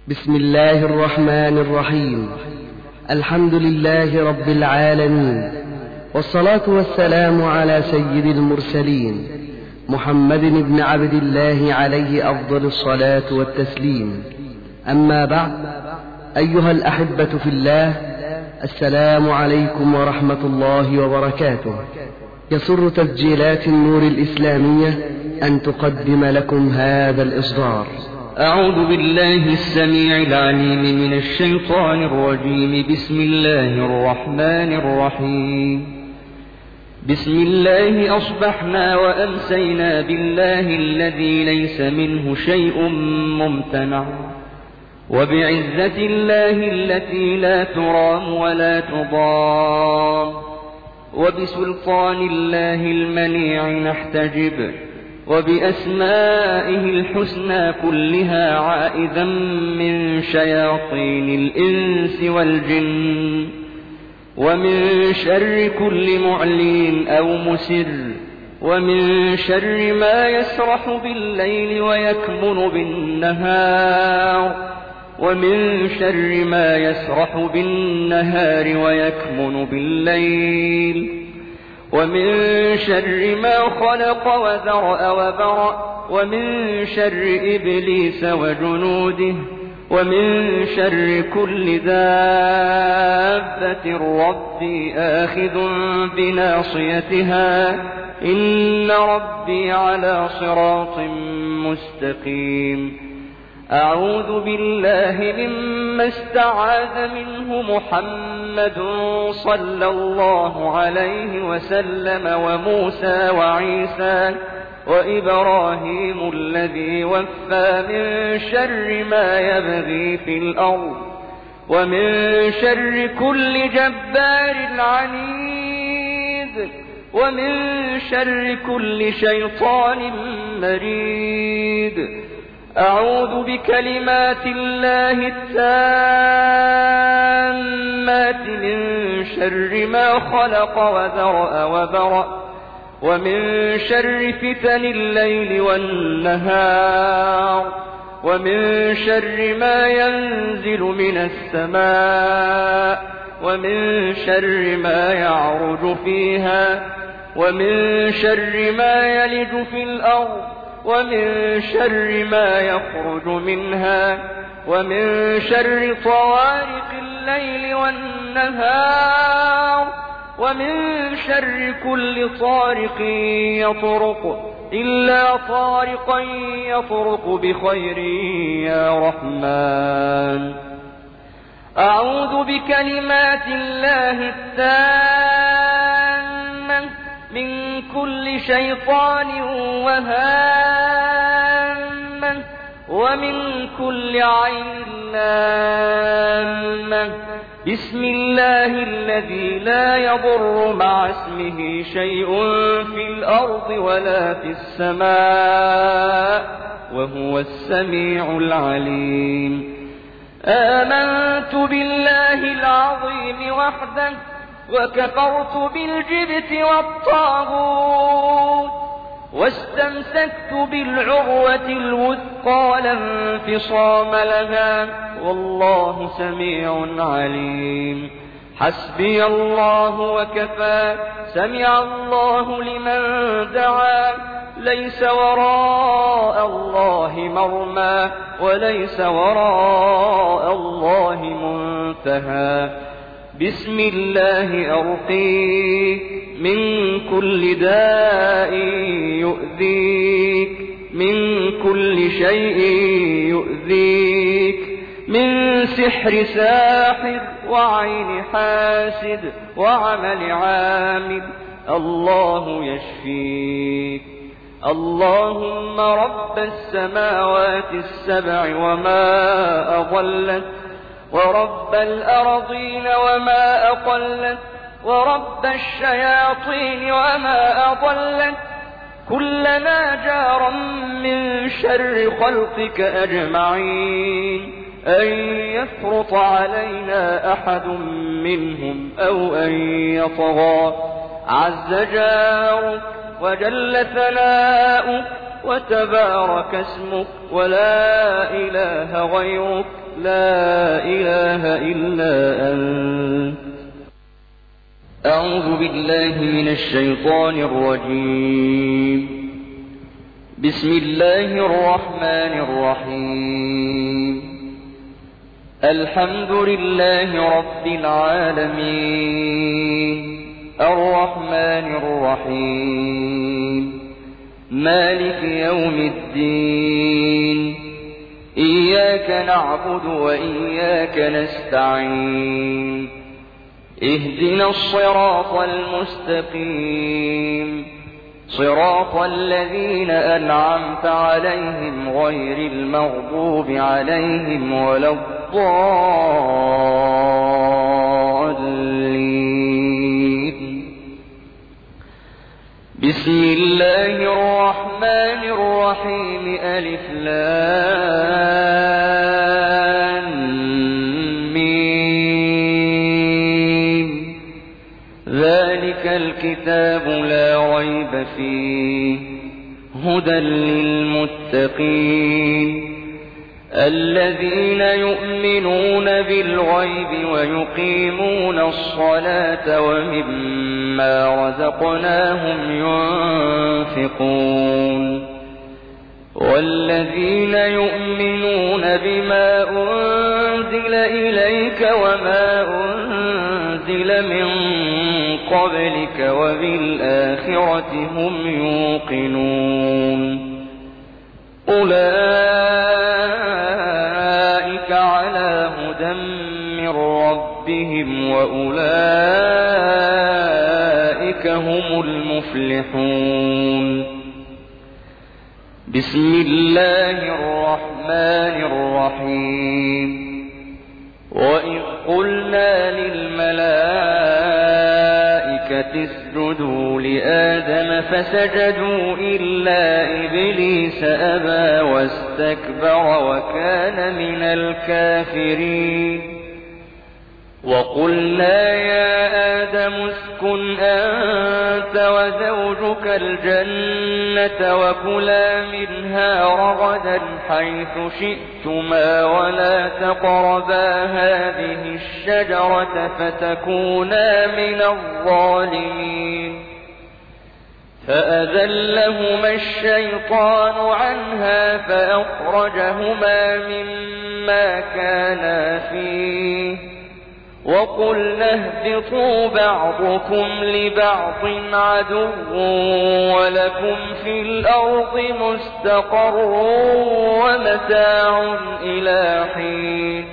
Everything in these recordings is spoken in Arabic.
بسم الله الرحمن الرحيم. الحمد لله رب العالمين، والصلاة والسلام على سيد المرسلين محمد بن عبد الله عليه أفضل الصلاة والتسليم. أما بعد، أيها الأحبة في الله، السلام عليكم ورحمة الله وبركاته. يسر تسجيلات النور الإسلامية أن تقدم لكم هذا الإصدار. أعوذ بالله السميع العليم من الشيطان الرجيم. بسم الله الرحمن الرحيم. بسم الله أصبحنا وأمسينا بالله الذي ليس منه شيء ممتنع، وبعزة الله التي لا ترام ولا تضام، وبسلطان الله المنيع نحتجب، وبأسمائه الحسنى كلها عائذا من شياطين الإنس والجن، ومن شر كل معلن أو مسر، ومن شر ما يسرح بالليل ويكمن بالنهار، ومن شر ما يسرح بالنهار ويكمن بالليل، ومن شر ما خلق وذرأ وبرأ، ومن شر إبليس وجنوده، ومن شر كل دابة ربي آخذ بناصيتها، إن ربي على صراط مستقيم. أعوذ بالله مما استعاذ منه محمد صلى الله عليه وسلم، وموسى وعيسى وإبراهيم الذي وفى، من شر ما يبغي في الأرض، ومن شر كل جبار عنيد، ومن شر كل شيطان مريد. أعوذ بكلمات الله التامات من شر ما خلق وذرأ وبرأ، ومن شر فتن الليل والنهار، ومن شر ما ينزل من السماء، ومن شر ما يعرج فيها، ومن شر ما يلج في الأرض، ومن شر ما يخرج منها، ومن شر طوارق الليل والنهار، ومن شر كل طارق يطرق إلا طارقا يطرق بخير يا رحمن. أعوذ بكلمات الله التامة من كل شيطان وهامة، ومن كل عين لامة. بسم الله الذي لا يضر مع اسمه شيء في الأرض ولا في السماء، وهو السميع العليم. آمنت بالله العظيم وحده، وكفرت بالجبت والطاغوت، واستمسكت بالعروة الوثقى لا انفصام لها، والله سميع عليم. حسبي الله وكفى، سمع الله لمن دعا، ليس وراء الله مرمى، وليس وراء الله منتهى. بسم الله أرقيك من كل داء يؤذيك، من كل شيء يؤذيك، من سحر ساحر وعين حاسد وعمل عامل، الله يشفيك. اللهم رب السماوات السبع وما أضلت، ورب الأرضين وما أقلت، ورب الشياطين وما أضلت، كلنا جارا من شر خلقك أجمعين، أن يفرط علينا أحد منهم أو أن يطغى. عز جارك وجل ثناؤك وتبارك اسمك ولا إله غيرك لا إله إلا أنت. أعوذ بالله من الشيطان الرجيم. بسم الله الرحمن الرحيم. الحمد لله رب العالمين الرحمن الرحيم مالك يوم الدين إياك نعبد وإياك نستعين اهدنا الصراط المستقيم صراط الذين أنعمت عليهم غير المغضوب عليهم ولا الضالين. بسم الله الرحمن الرحيم. ألف لام ميم. ذلك الكتاب لا ريب فيه هدى للمتقين الذين يؤمنون بالغيب ويقيمون الصلاة ومما رزقناهم ينفقون والذين يؤمنون بما أنزل إليك وما أنزل من قبلك وبالآخرة هم يوقنون أولئك على هدى من ربهم وأولئك هم المفلحون. بسم الله الرحمن الرحيم. وإذ قلنا للملائكة اسجدوا لآدم فسجدوا إلا إبليس أبى واستكبر وكان من الكافرين. وقلنا يا آدم اسكن أنت وزوجك الجنة وكلا منها رغدا حيث شئتما ولا تقربا هذه الشجرة فتكونا من الظالمين. فأذلهما الشيطان عنها فأخرجهما مما كانا فيه وقلنا اهبطوا بعضكم لبعض عدو ولكم في الأرض مستقر ومتاع إلى حين.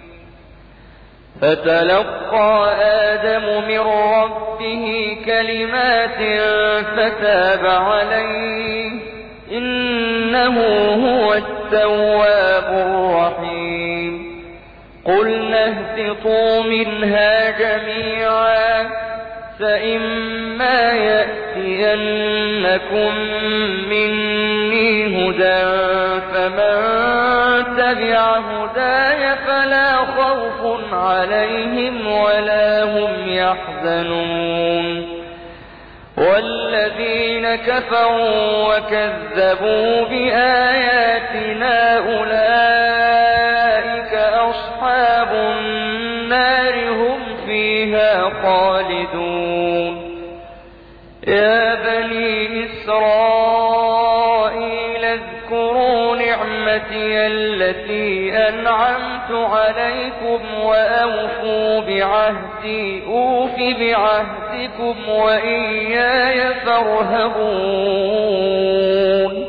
فتلقى آدم من ربه كلمات فتاب عليه إنه هو التواب الرحيم. قلنا اهبطوا منها جميعا فإما يأتينكم مني هدى فمن تبع هداي فلا خوف عليهم ولا هم يحزنون. والذين كفروا وكذبوا بآياتنا أولئك أصحاب النار هم فيها خالدون. يا بني إسرائيل اذكروا نعمتي التي أنعمت عليكم وأوفوا بعهدي أوف بعهدكم وإياي فارهبون.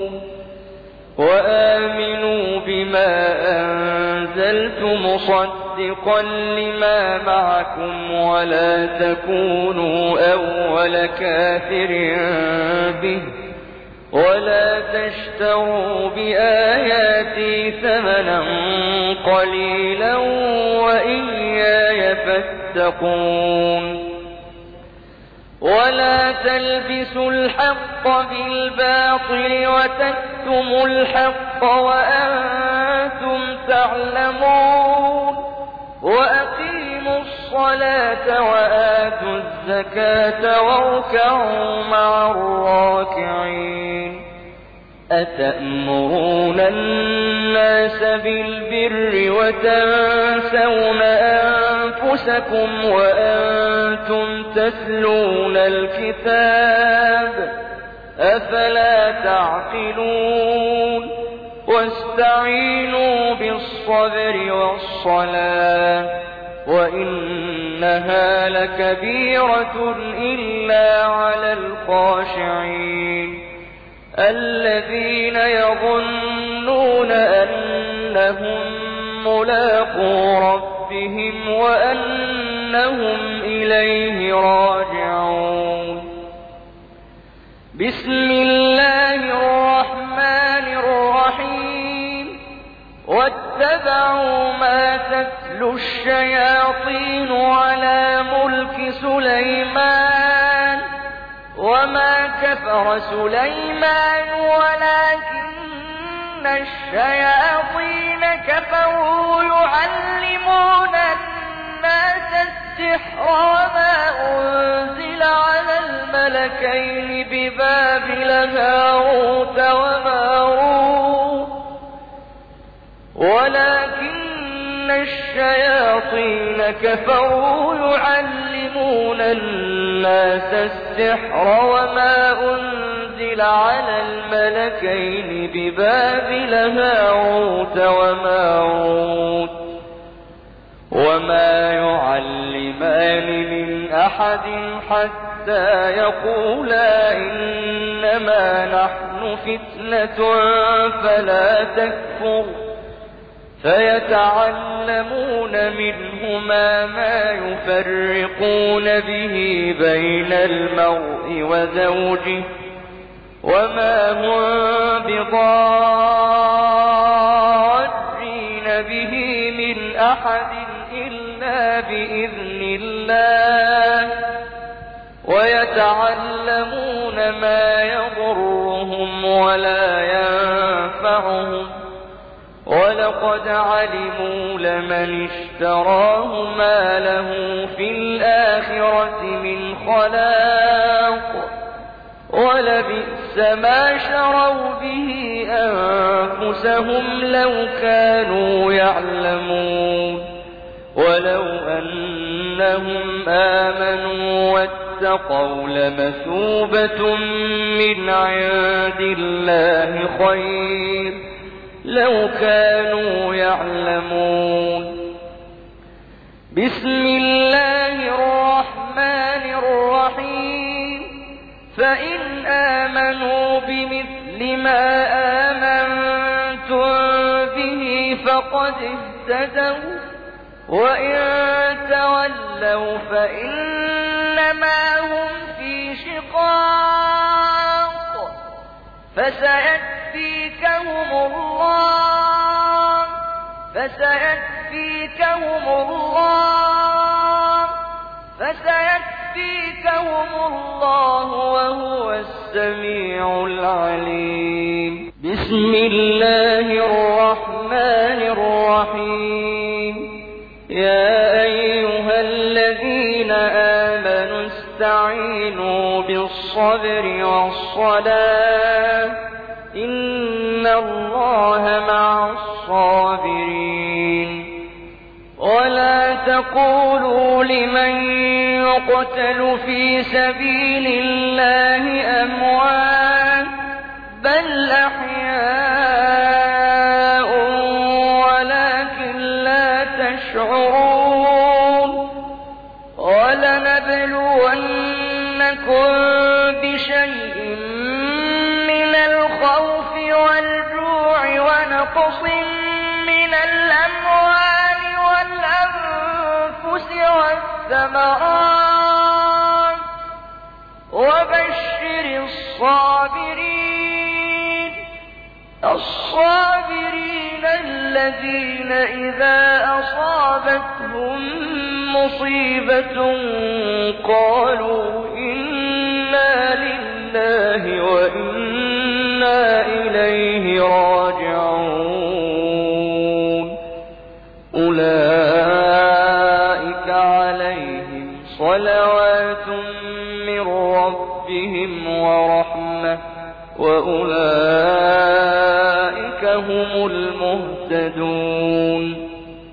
وآمنوا بما أنزلت مصدقا لما معكم ولا تكونوا أول كافر به ولا تشتروا بآياتي ثمنا قليلا وإياي فاتقون. ولا تلبسوا الحق بالباطل وتكتموا الحق وأنتم تعلمون. وأقيموا الصلاة وآتوا الزكاة واركعوا مع الراكعين. أتأمرون الناس بالبر وتنسون أنفسكم وأنتم تتلون الكتاب أفلا تعقلون واستعينوا بالصبر والصلاة وإنها لكبيرة إلا على الخاشعين الذين يظنون أنهم ملاقو ربهم وأنهم إليه راجعون بسم الله الرحمن الرحيم واتبعوا ما تتلو الشياطين على ملك سليمان وما كفر سليمان ولكن الشياطين كفروا يعلمون الناس السحر وما أنزل على الملكين ببابل هاروت وماروت ولكن الشياطين كفروا يعلمون الناس السحر وما أنزل على الملكين ببابل هاروت وماروت وما يعلمان من أحد حتى يقولا إنما نحن فتنة فلا تكفر فيتعلمون منهما ما يفرقون به بين المرء وزوجه وما هم بضارين به من أحد إلا بإذن الله ويتعلمون ما يضرهم ولا ينفعهم ولقد علموا لمن اشتراه ما له في الآخرة من خلاق ولبئس ما شروا به أنفسهم لو كانوا يعلمون ولو أنهم آمنوا واتقوا لمثوبة من عند الله خير لو كانوا يعلمون بسم الله الرحمن الرحيم فإن آمنوا بمثل ما آمنتم به فقد اهتدوا وإن تولوا فإنما هم في شقاق فسيكفيكهم الله وهو السميع العليم بسم الله الرحمن الرحيم يا أيها الذين آمنوا استعينوا بالصبر والصلاة إن الله مع الصابرين ولا تقولوا لمن يقتل في سبيل الله أموات بل أحياء ولكن لا تشعرون ولنبلونكم بشيء من الخوف والجوع ونقص من الأموال والأنفس والثمرات وبشر الصابرين الذين إذا أصابتهم مصيبة قالوا إنا لله وإنا إليه راجعون أولئك عليهم صلوات من ربهم ورحمة وأولئك هم المهتدون.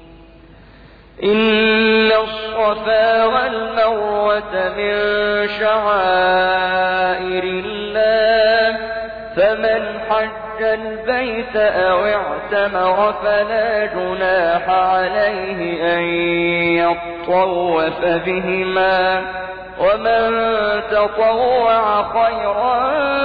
إن الصفا والمروة من شعائر الله فمن حج البيت أو اعتمر فلا جناح عليه أن يطوف بهما ومن تطوع خيرا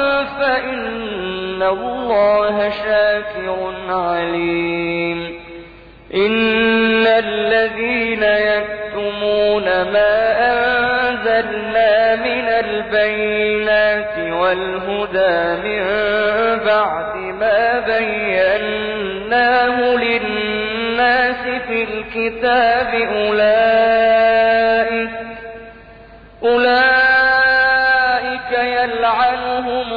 فإن الله شاكر عليم. إن الذين يكتمون ما أنزلنا من البينات والهدى من بعد ما بيناه للناس في الكتاب أولئك يلعنهم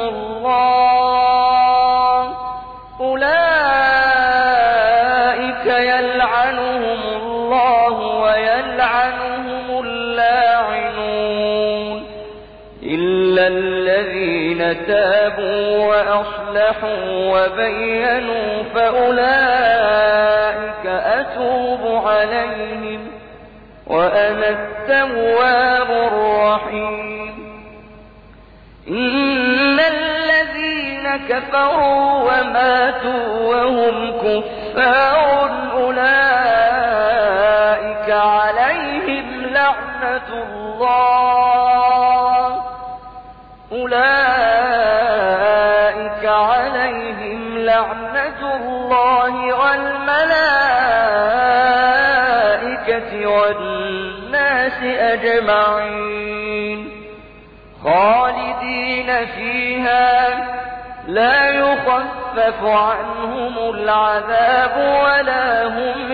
الله ويلعنهم اللاعنون إلا الذين تابوا وأصلحوا وبينوا فأولئك أتوب عليهم وأنا التواب الرحيم. إن الذين كفروا وماتوا وهم كفار أولئك عليهم لعنة الله والملائكة والناس أجمعين خالدين فيها لا يخفف عنهم العذاب ولا هم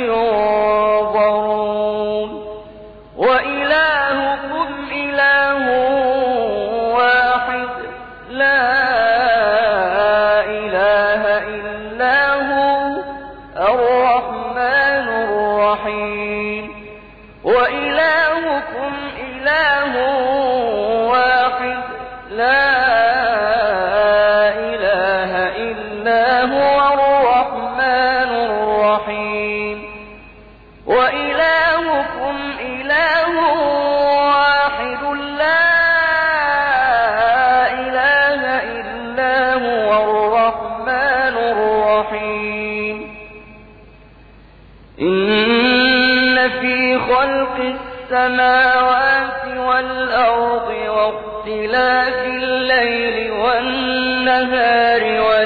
ينظرون. وإلهكم إله واحد لا إله إلا هو الرحمن الرحيم. وإلهكم إله واحد لا إله إلا هو الرحمن الرحيم. وإلهكم إله واحد لا إله إلا هو الرحمن الرحيم. إن في خلق السماوات والأرض واختلاف الليل والنهار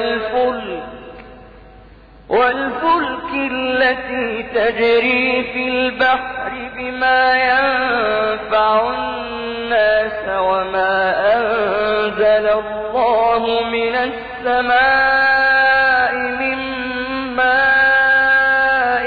والفلك التي تجري في البحر بما ينفع الناس وما أنزل الله من السماء من ماء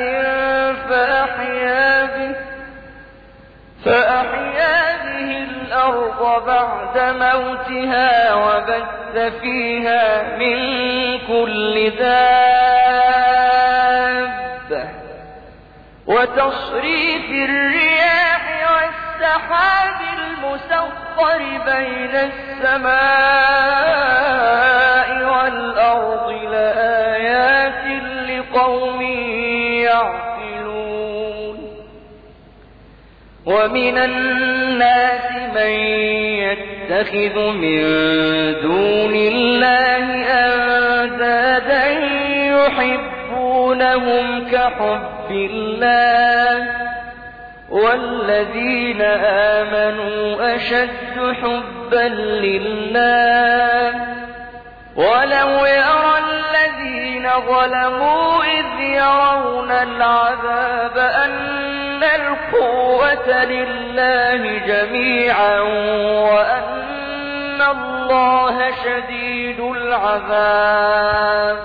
فأحيا به الأرض بعد موتها وبث فيها من كل دابة وتصريف الرياح والسحاب المسخر بين السماء والأرض لآيات لقوم يعقلون. ومن الناس من يتخذ من دون الله أندادا يحبونهم كحب الله والذين آمنوا أشد حبا لله. ولو يرى الذين ظلموا إذ يرون العذاب أن القوة لله جميعا وأن الله شديد العذاب.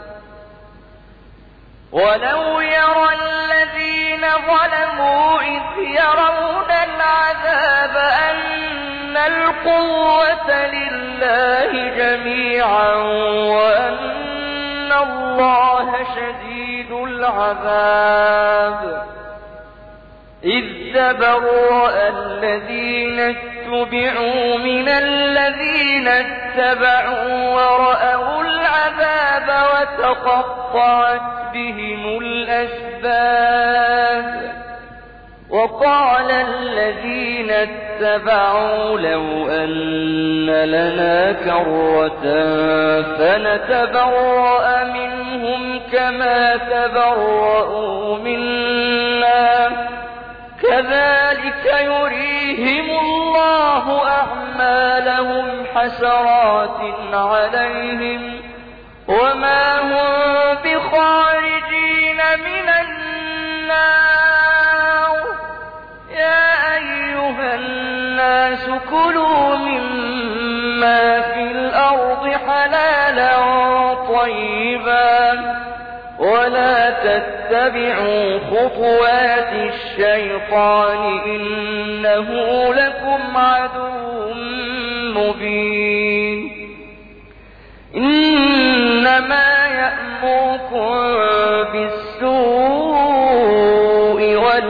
ولو يرى الذين ظلموا إذ يرون العذاب أن القوة لله جميعا وأن الله شديد العذاب. إذ تبرأ الذين تُبِعُوا مِنَ الَّذِينَ اتَّبَعُوا وَرَأَوُا الْعَذَابَ وَتَقَطَّعَتْ بِهِمُ الْأَسْبَابُ وَقَالَ الَّذِينَ اتَّبَعُوا لَوْ أَنَّ لَنَا كَرَّةً فَنَتَبَرَّأَ مِنْهُمْ كَمَا تَبَرَّؤُوا مِنَّا كَذَلِكَ يُرِيهِمُ اللَّهُ أَعْمَالَهُمْ حَسَرَاتٍ عَلَيْهِمْ وَمَا هُمْ بِخَارِجِينَ مِنَ النَّارِ يَا أَيُّهَا النَّاسُ كُلُوا مِمَّا فِي الْأَرْضِ حَلَالًا طَيِّبًا وَلَا تَتَّبِعُوا خُطُوَاتِ الشَّيْطَانِ إِنَّهُ لَكُمْ عَدُوٌّ مُّبِينٌ إِنَّمَا يَأْمُرُكُم بِالسُّوءِ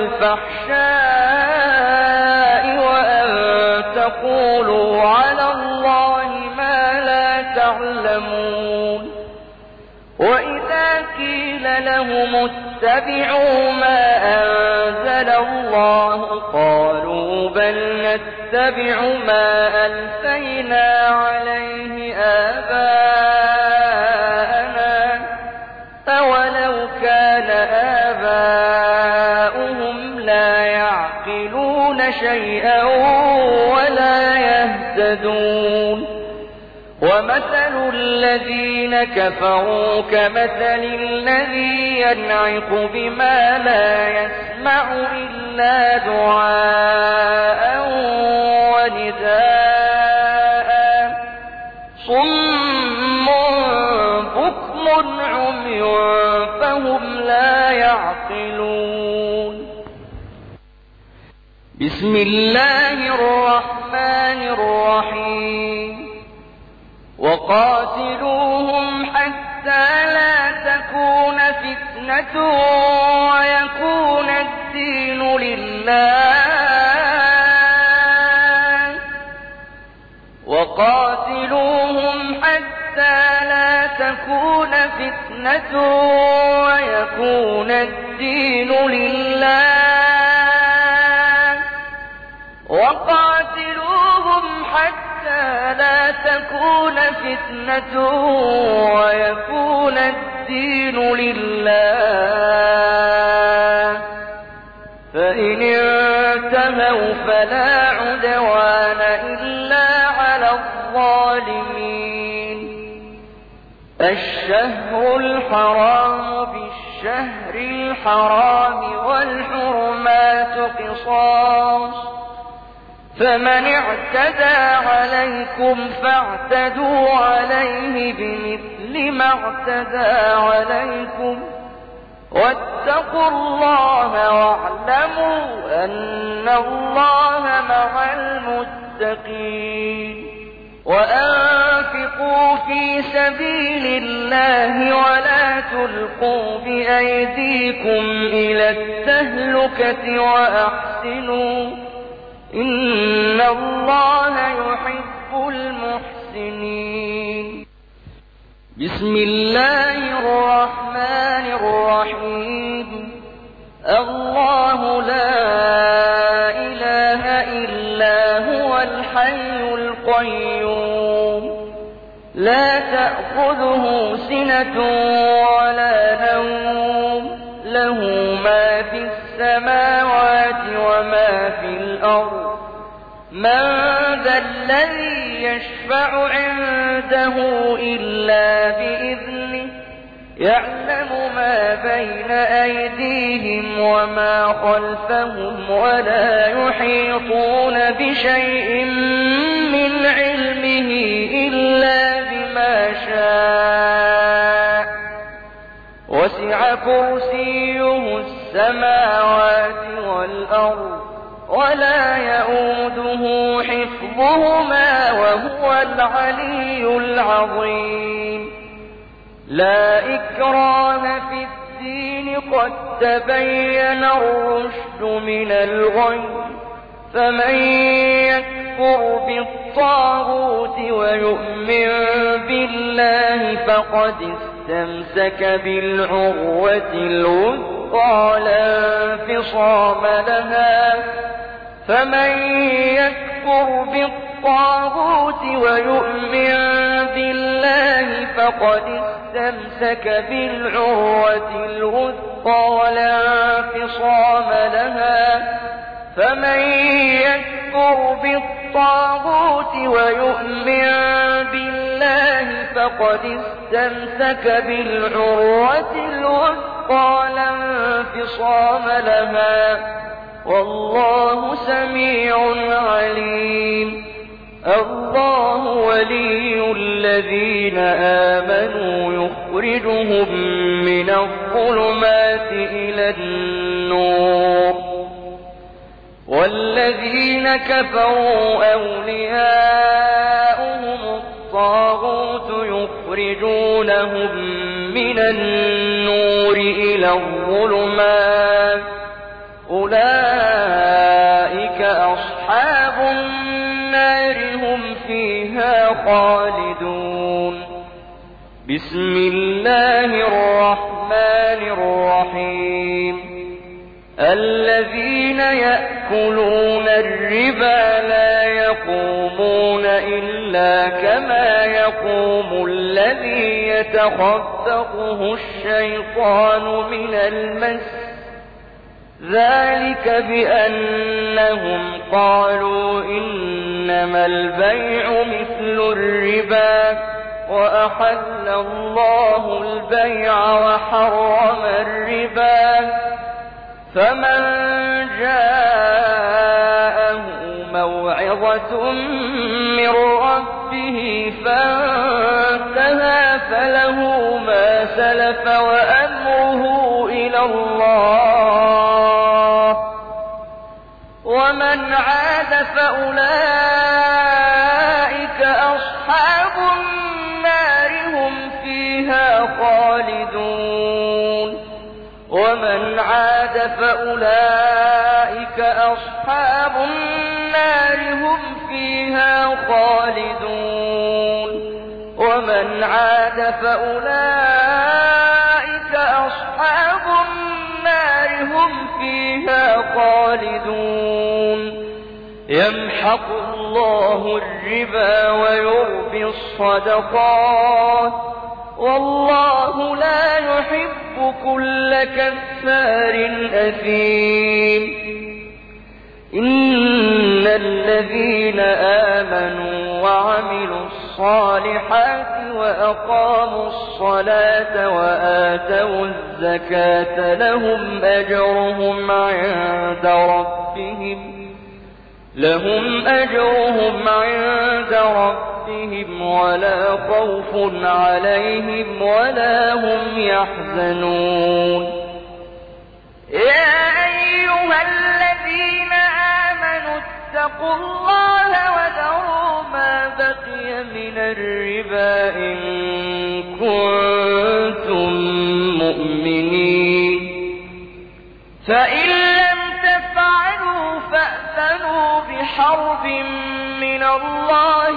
وَالْفَحْشَاءِ وَأَن تَقُولُوا عَلَى اللَّهِ مَا لَا تَعْلَمُونَ وَإِذَا قِيلَ لَهُمُ اتَّبِعُوا مَا أَنزَلَ اللَّهُ قَالُوا بَلْ نَتَّبِعُ مَا أَلْفَيْنَا عَلَيْهِ آبَاءَنَا أَوَلَوْ كَانَ آبَاؤُهُمْ لَا يَعْقِلُونَ شَيْئًا وَلَا يَهْتَدُونَ وَمَثَلُ الَّذِينَ كَفَرُوا كَمَثَلِ الَّذِي يَنْعِقُ بِمَا لَا يَسْمَعُ إِلَّا دُعَاءً وَنِدَاءً صُمٌّ بُكْمٌ عُمْيٌ فَهُمْ لَا يَعْقِلُونَ بسم الله الرحمن الرحيم وقاتلوهم حتى لا تكون فتنة ويكون الدين لله وقاتلوهم حتى لا تكون فتنة ويكون الدين لله وقاتلوهم حتى لا تكون فتنة ويكون الدين لله فإن انتهوا فلا عدوان إلا على الظالمين الشهر الحرام بالشهر الحرام والحرمات قصاص فمن اعتدى عليكم فاعتدوا عليه بمثل ما اعتدى عليكم واتقوا الله واعلموا أن الله مع المتقين وأنفقوا في سبيل الله ولا تلقوا بأيديكم إلى التهلكة وأحسنوا إن الله يحب المحسنين بسم الله الرحمن الرحيم الله لا إله إلا هو الحي القيوم لا تأخذه سنة ولا نوم له ما في السماوات وما في الأرض من ذا الذي يشفع عنده إلا بإذنه يعلم ما بين أيديهم وما خلفهم ولا يحيطون بشيء من علمه إلا بما شاء وسع كرسيه السماوات والأرض ولا يؤوده حفظهما وهو العلي العظيم لا إكراه في الدين قد تبين الرشد من الغي فمن يكفر يكفر بالطاغوت ويؤمن بالله فقد استمسك بالعروة الوثقى لا انفصام لها فمن يكفر بالطاغوت ويؤمن بالله فقد استمسك بالعروة الوثقى لا انفصام لها فمن يكفر بالطاغوت ويؤمن بالله فقد استمسك بالعروة الوثقى لا انفصام لها والله سميع عليم الله ولي الذين آمنوا يخرجهم من الظلمات إلى النور والذين كفروا أولياؤهم الطاغوت يخرجونهم من النور إلى الظلمات أولئك أصحاب النار هم فيها خالدون بسم الله الرحمن الرحيم الذين يأكلون الربا لا يقومون إلا كما يقوم الذي يتخبطه الشيطان من المس ذلك بأنهم قالوا إنما البيع مثل الربا وأحل الله البيع وحرم الربا فمن جاءه موعظة من ربه فانتهى فله ما سلف وأمره إلى الله ومن عاد فأولئك أصحاب النار هم فيها خالدون ومن عاد فأولئك أصحاب النار هم فيها خالدون ومن عاد فأولئك أصحاب النار هم فيها خالدون يمحق الله الربا ويربي الصدقات والله لا يحب كل كفار أثيم إن الذين آمنوا وعملوا الصالحات وأقاموا الصلاة وآتوا الزكاة لهم أجرهم عند ربهم ولا خوف عليهم ولا هم يحزنون يا أيها الذين آمنوا اتقوا الله وذروا ما بقي من الربا إن كنتم مؤمنين فإن لم تفعلوا فأذنوا بحرب من الله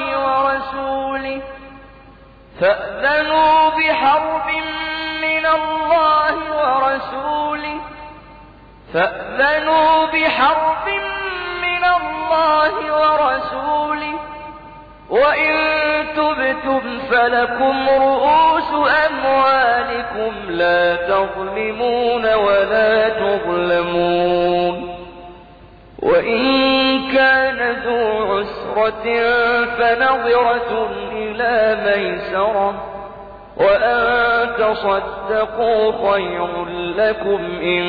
ورسوله وإن تبتم فلكم رؤوس أموالكم لا تظلمون ولا تظلمون وإن كان ذو عسرة فنظرة إلى ميسرة وأن تصدقوا خير لكم إن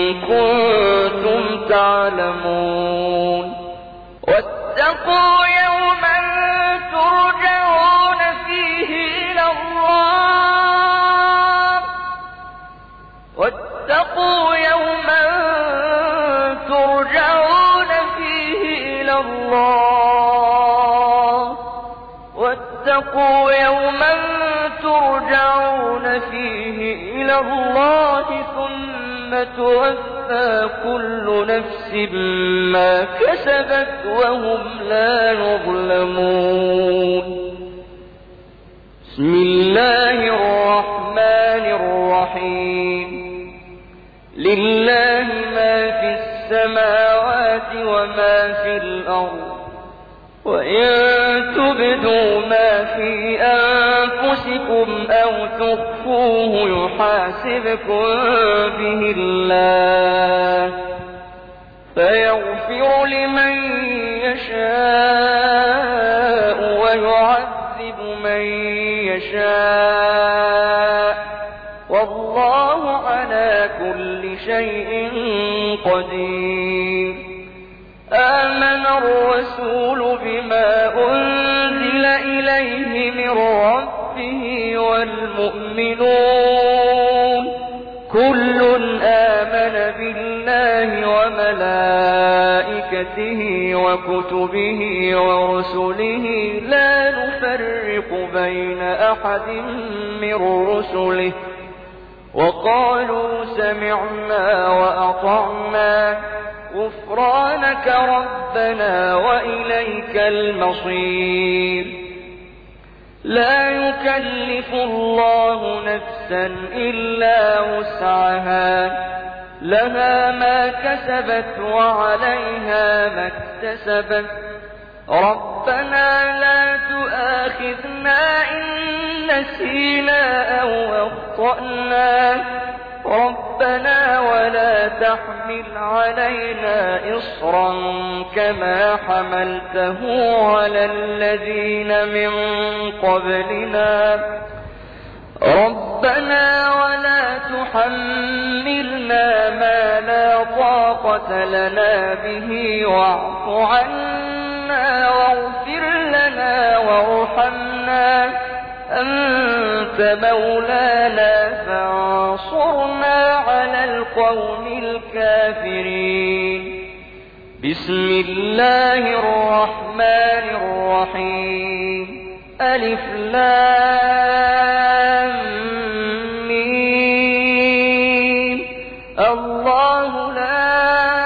كنتم تعلمون واتقوا يوما ترجعون فيه إلى الله واتقوا يوما ترجعون فيه إلى الله واتقوا يوما ترجعون فيه إلى الله ثم توفى توفى كل نفس ما كسبت وهم لا يظلمون. بسم الله الرحمن الرحيم. لله ما في السماوات وما في الأرض، وإن تبدوا ما في أنفسكم أو تخفوه يحاسبكم به الله فيغفر لمن يشاء ويعذب من يشاء، والله على كل شيء قدير. آمن الرسول بما أنزل إليه من ربه والمؤمنون كل آمن بالله وملائكته وكتبه ورسله لا نفرق بين أحد من رسله وقالوا سمعنا وأطعنا غفرانك ربنا وإليك المصير. لا يكلف الله نفسا إلا وسعها، لها ما كسبت وعليها ما اكتسبت. ربنا لا تؤاخذنا إن نسينا أو أخطأنا، ربنا ولا تحمل علينا إصرا كما حملته على الذين من قبلنا، ربنا ولا تحملنا ما لا طاقة لنا به واعف عنا واغفر لنا وارحمنا أنت مولانا فانصرنا على القوم الكافرين. بسم الله الرحمن الرحيم. ألف لام ميم. الله لا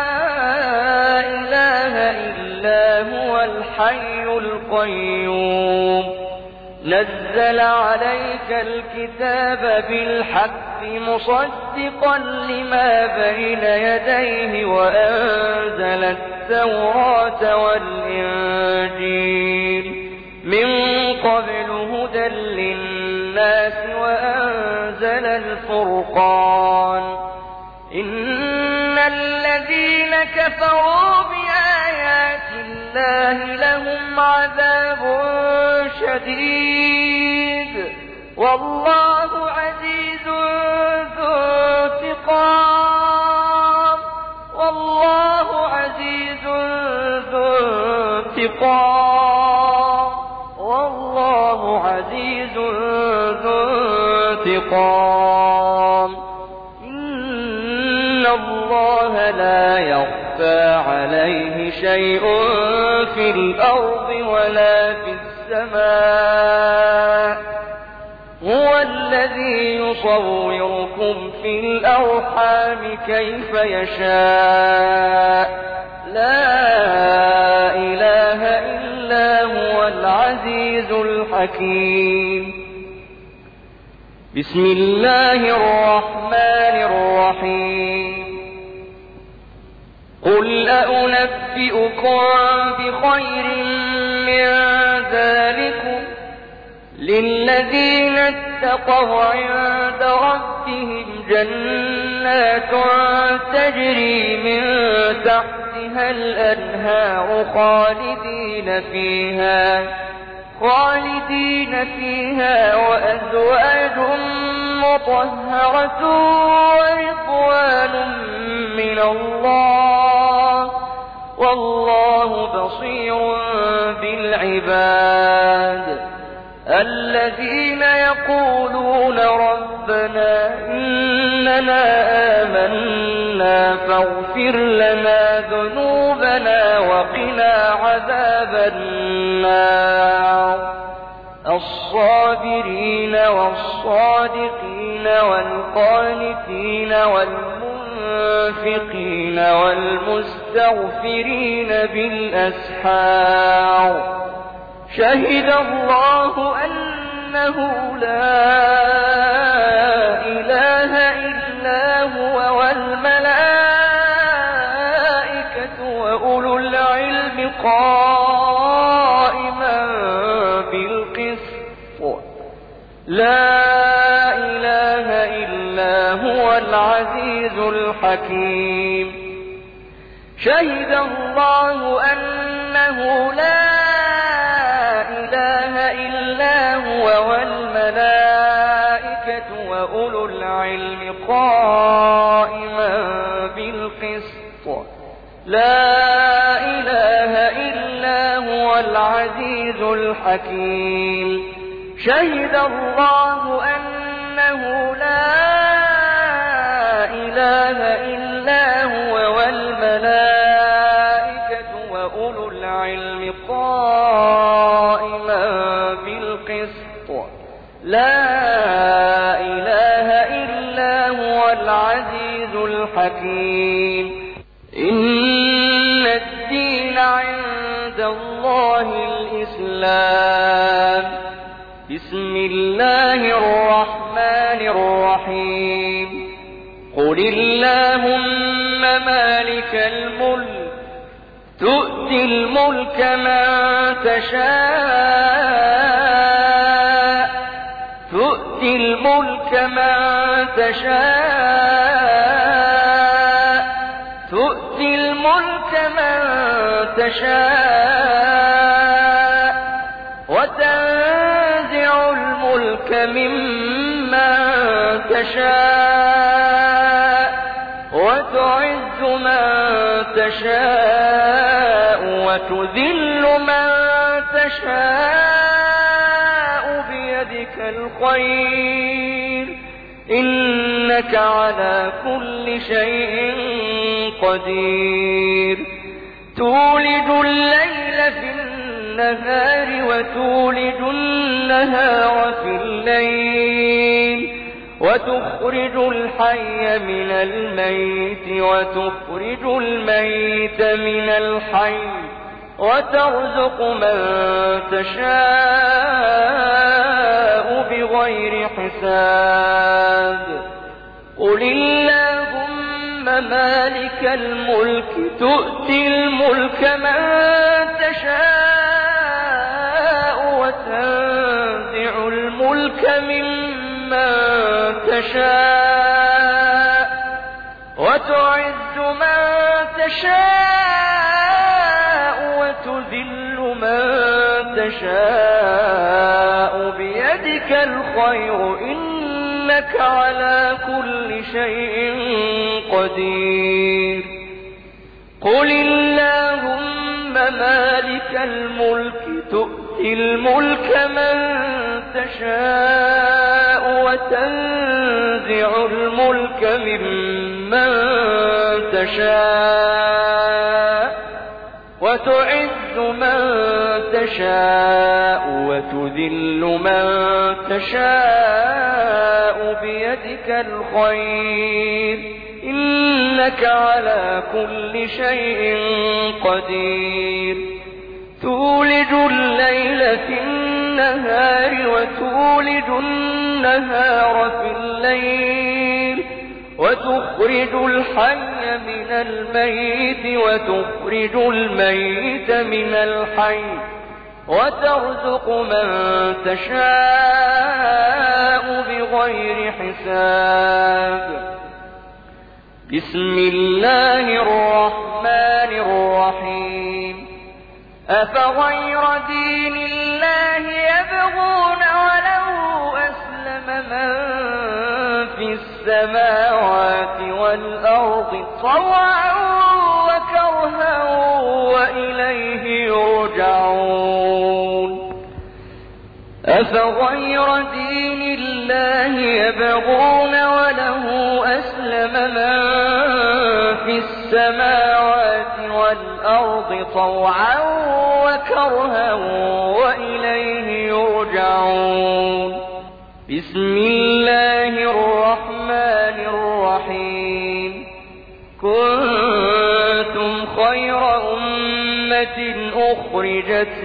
إله إلا هو الحي القيوم نزل عليك الكتاب بالحق مصدقا لما بين يديه وأنزل التوراة والإنجيل من قبل هدى للناس وأنزل الفرقان. إن الذين كفروا بآيات الله لهم عذاب شديد والله عزيز ذو انتقام. والله عزيز ذو انتقام. والله عزيز ذو انتقام. إن الله لا يخفى عليه شيء في الأرض ولا في السماء. هو الذي يصوركم في الأرحام كيف يشاء. لا إله إلا هو العزيز الحكيم. بسم الله الرحمن الرحيم. قل أنبئكم بخير من ذلكم للذين اتقوا عند ربهم جنات تجري من تحتها الأنهار خالدين فيها وأزواج مطهرة ورضوان من الله والله بصير بالعباد. الذين يقولون ربنا إننا آمنا فاغفر لنا ذنوبنا وقنا عذاب النار. الصابرين والصادقين والقانتين والمنفقين والمنفقين والمستغفرين بالأسحار شهد الله أنه لا إله إلا هو والملائكة وأولو العلم قائما بالقسط لا إله إلا هو العزيز الحكيم شهد الله أنه لا إله إلا هو والملائكة وأولو العلم قائما بالقسط لا إله إلا هو العزيز الحكيم شهد الله أنه لا إله إلا هو والملائكة وأولو العلم قائما بالقسط لا إله إلا هو العزيز الحكيم إن الدين عند الله الإسلام بسم الله الرحمن الرحيم قل اللهم مالك الملك تؤتي الملك من تشاء تؤتي الملك من تشاء تؤتي الملك من تشاء وتنزع الملك ممن تشاء وتعز من تشاء وتذل من تشاء بيدك الخير إنك على كل شيء قدير تولج الليل في النهار وتولج النهار في الليل وتخرج الحي من الميت وتخرج الميت من الحي وترزق من تشاء بغير حساب قل اللهم مالك الملك تؤتي الملك من تشاء وتنزع الملك ممن تشاء وتعز من تشاء وتذل من تشاء بيدك الخير إنك على كل شيء قدير قل اللهم مالك الملك تؤتي الملك من تشاء وتنزع الملك ممن تشاء وتعز من تشاء وتذل من تشاء بيدك الخير إنك على كل شيء قدير تولج الليل في النهار وتولج النهار في الليل وتخرج الحي من الميت وتخرج الميت من الحي وترزق من تشاء بغير حساب بسم الله الرحمن الرحيم أفغير دين الله يبغون وله أسلم من في السماوات والأرض طوعا وكرها وإليه يرجعون أفغير دين الله يبغون وله أسلم من في السماوات والأرض طوعا وكرها وإليه يرجعون بسم الله الرحمن الرحيم كنتم خير أمة أخرجت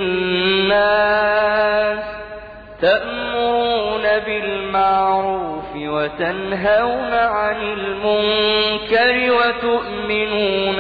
للناس تأمرون بالمعروف وتنهون عن المنكر وتؤمنون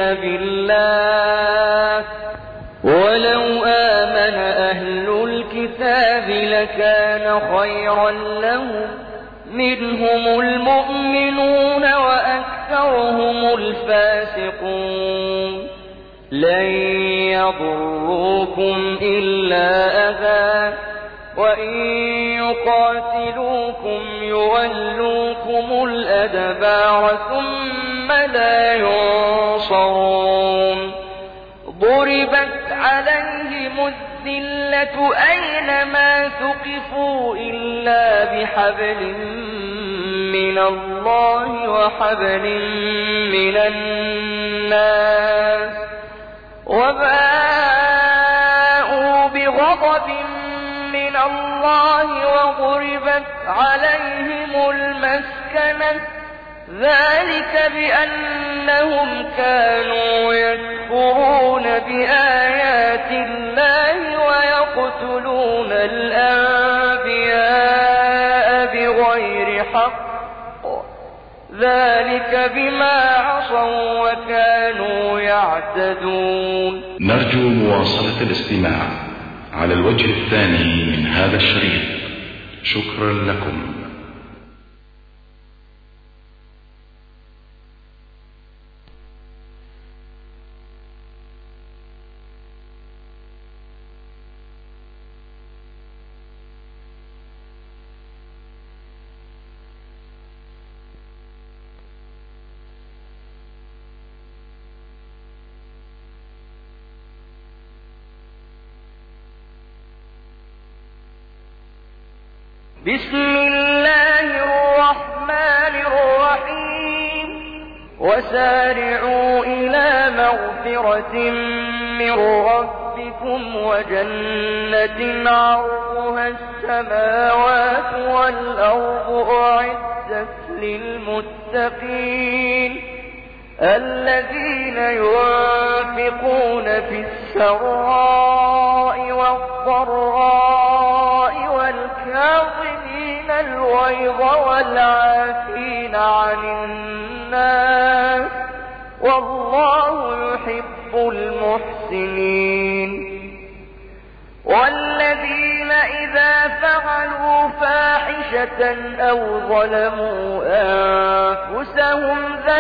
بالله ولو آمن أهل الكتاب لكان خيرا لهم منهم المؤمنون وأكثرهم الفاسقون لن يضروكم إلا أذى وإن يقاتلوكم يولوكم الأدبار ثم لا ينصرون ضربت عليهم الذلة أينما ثقفوا إلا بحبل من الله وحبل من الناس وباءوا بغضب من الله وضربت عليهم المسكنة ذلك بأنهم كانوا يكفرون بآيات الله ويقتلون الأنبياء بغير حق ذلك بما عصوا وكانوا يعتدون. نرجو مواصلة الاستماع على الوجه الثاني من هذا الشريط. شكرا لكم. بسم الله الرحمن الرحيم وسارعوا إلى مغفرة من ربكم وجنة عرضها السماوات والأرض أعدت للمتقين الذين ينفقون في السراء والضراء والكاظمين الغيظ والعافين عن الناس والله يحب المحسنين والذين إذا فعلوا فاحشة أو ظلموا أنفسهم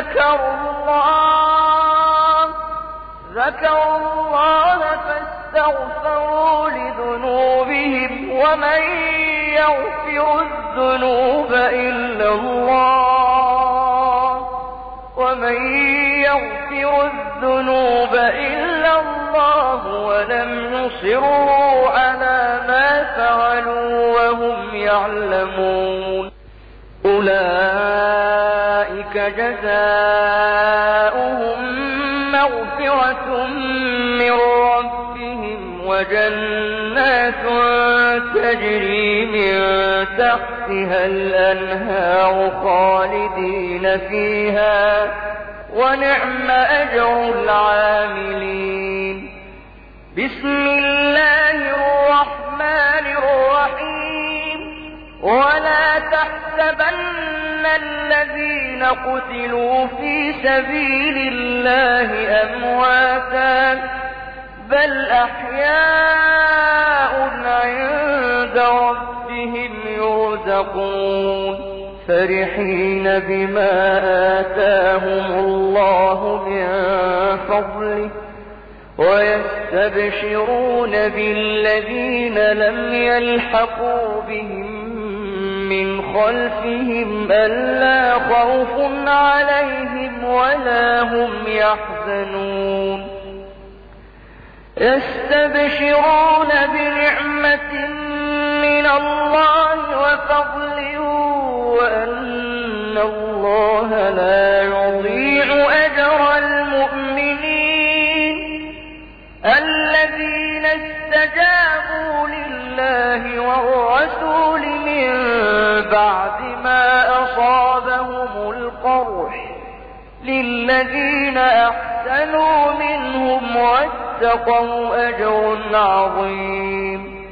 ذكروا الله فاستغفروا لذنوبهم ومن يغفر الذنوب إلا الله ولم يصروا على ما فعلوا وهم يعلمون أولئك جزاؤهم مغفرة من ربهم وجنات تجري من تحتها الأنهار خالدين فيها ونعم أجر العاملين. بسم الله الرحمن الرحيم ولا تحسبن الذين قتلوا في سبيل الله أمواتا بل أحياء عند ربهم يرزقون فرحين بما آتاهم الله من فضله ويستبشرون بالذين لم يلحقوا بهم من خلفهم ألا خوف عليهم ولا هم يحزنون يستبشرون بنعمة من الله وفضل وأن الله لا يضيع أجر المؤمنين الذين استجابوا لله والرسول من بعد ما أصابهم القرح للذين للذين أحسنوا منهم واتقوا أجر عظيم.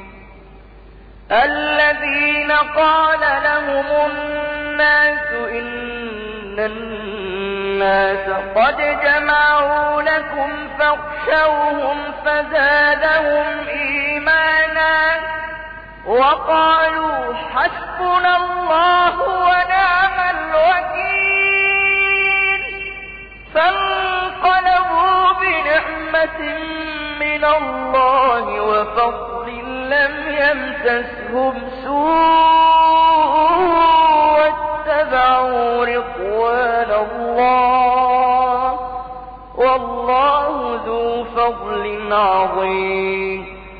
الذين قال لهم الناس إن الناس قد جمعوا لكم فاخشوهم فزادهم إيمانا وقالوا حسبنا الله ونعم الوكيل. فانقلبوا بنعمة من الله وفضل لم يمسسهم سوء واتبعوا رضوان الله والله ذو فضل عظيم.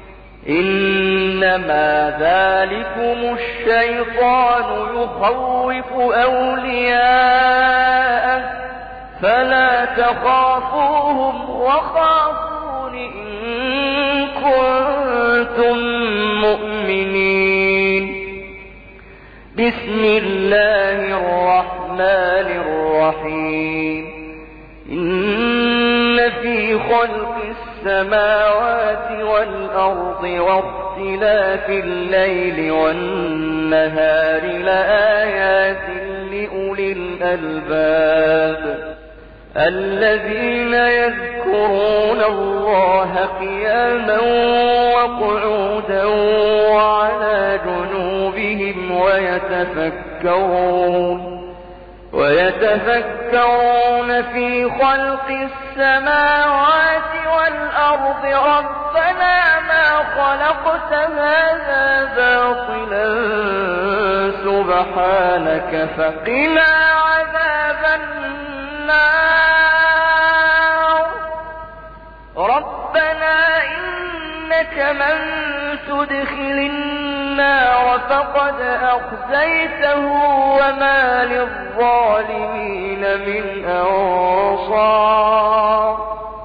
إنما ذلكم الشيطان يخوف أولياءه فلا تخافوهم وخافون إن كنتم مؤمنين. بسم الله الرحمن الرحيم. إن في خلق السماوات والأرض واختلاف الليل والنهار لآيات لأولي الألباب الذين يذكرون الله قياما وقعودا وعلى جنوبهم ويتفكرون في خلق السماوات والأرض ربنا ما خلقت هذا باطلا سبحانك فقنا عذاب النار. ربنا إنك من تدخل النار فقد أخزيته وما للظالمين من أنصار.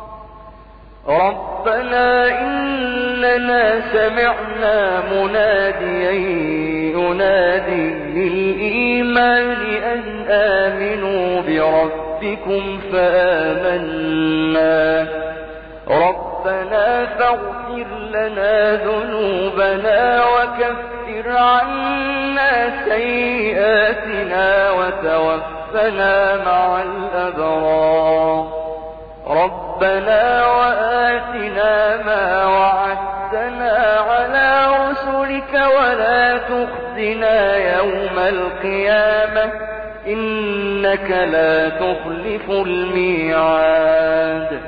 ربنا إننا سمعنا مناديا ينادي للإيمان أن آمنوا بربكم فآمنا. ربنا فاغفر لنا ذنوبنا وكفر عنا سيئاتنا وتوفنا مع الأبرار. ربنا وآتنا ما وعدتنا على رسلك ولا تخزنا يوم القيامة إنك لا تخلف الميعاد.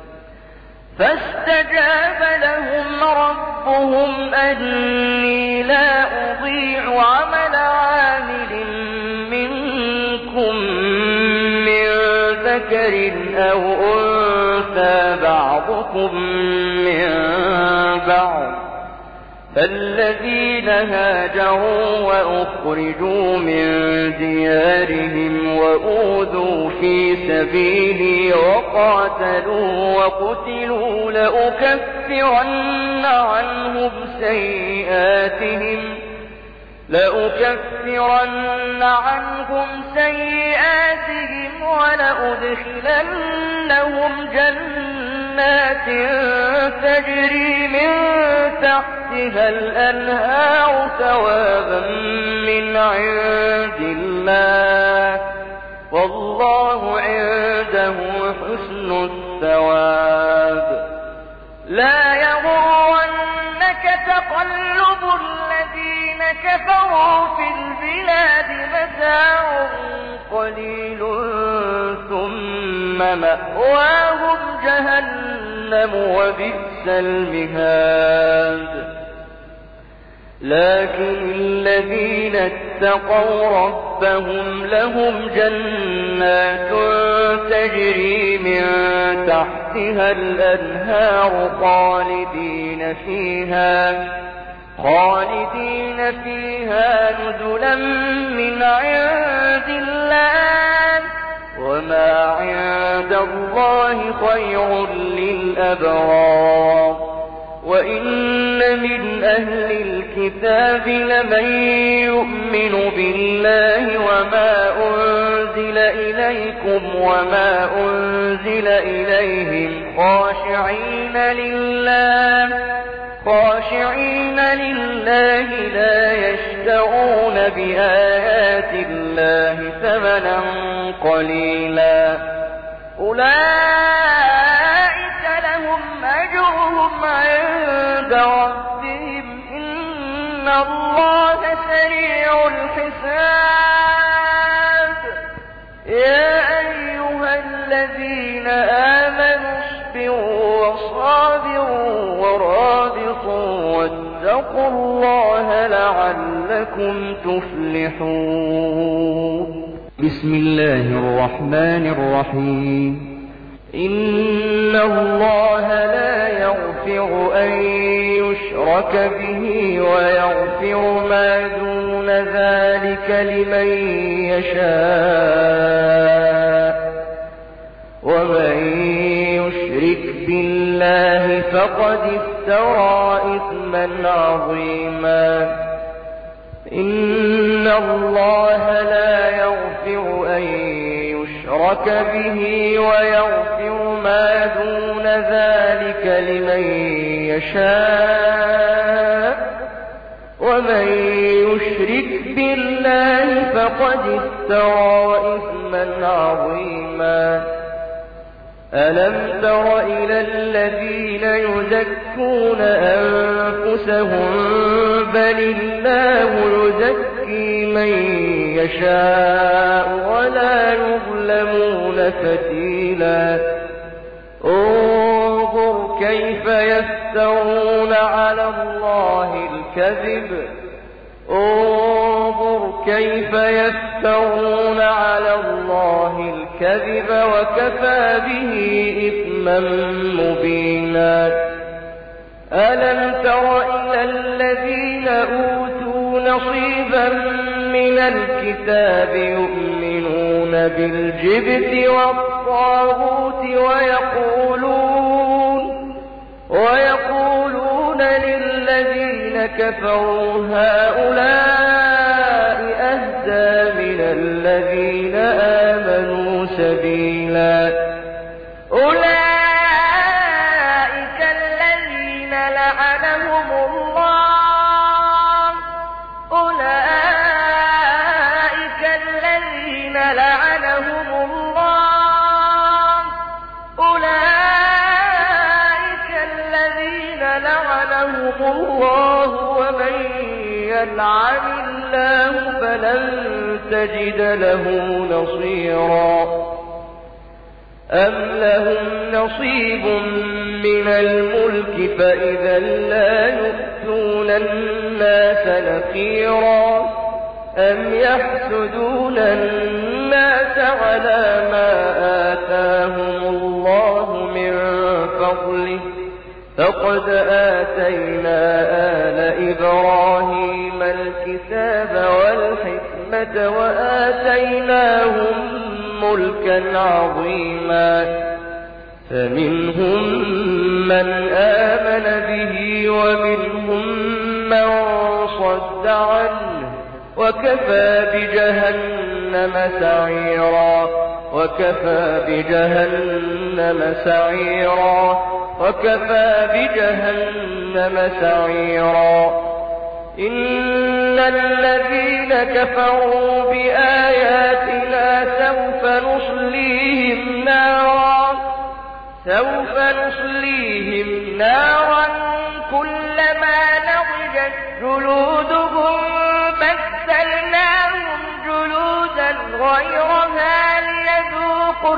فاستجاب لهم ربهم أني لا أضيع عمل عامل منكم من ذكر أو أنثى بعضكم من بعض. فالذين هاجروا وأخرجوا من ديارهم وأوذوا في سبيلي وقاتلوا وقتلوا لأكفرن عنهم سيئاتهم ولأدخلنهم جنات تجري من تحتها الأنهار ثوابا من عند الله والله عنده حسن الثواب. لا يغرنك تقلب الذين كفروا في البلاد متاع قليل ثم مأواهم جهنم وبئس المهاد. لكن الذين اتقوا ربهم لهم جنات تجري من تحتها الأنهار خالدين فيها نزلا من عند الله وما عند الله خير للأبرار. وإن من أهل الكتاب لمن يؤمن بالله وما أنزل إليكم وما أنزل إليهم خاشعين لله لا يشترون بآيات الله ثمنا قليلا أولئك لهم أجرهم عند ربهم إن الله سريع الحساب يا أيها الذين آمنوا اصبروا وصابروا ورابطوا واتقوا الله لعلكم تفلحون. بسم الله الرحمن الرحيم. إن الله لا يغفر أن يشرك به ويغفر ما دون ذلك لمن يشاء ومن يشرك بالله فقد افترى إثما عظيما. إن الله لا يغفر أن يشرك به ويغفر ما دون ذلك لمن يشاء ومن يشرك بالله فقد افترى إثما عظيما. ألم تر إلى الذين يزكون أنفسهم بل الله يزكي من يشاء ولا يظلمون فتيلا. انظر كيف يفترون على الله الكذب وكفى به إثما مبينا. ألم تر إلى الذين أوتوا نصيبا من الكتاب يؤمنون بالجبت والطاغوت ويقولون للذين كفروا هؤلاء أهدى من الذين آمنوا سبيلا. أولئك الذين لعنهم الله ومن يلعن الله فلن تجد له نصيرا. أم لهم نصيب من الملك فإذا لا يؤتون الناس نقيرا. أم يحسدون الناس على ما آتاهم الله من فضله فقد آتينا آل إبراهيم الكتاب والحكمة وآتيناهم ملكا عظيما. فمنهم من آمن به ومنهم من صد عنه وكفى بجهنم سعيرا. إن الذين كفروا بآياتنا سوف نصليهم نارا كلما نضجت جلودهم بدلناهم جلودا غيرها ليذوقوا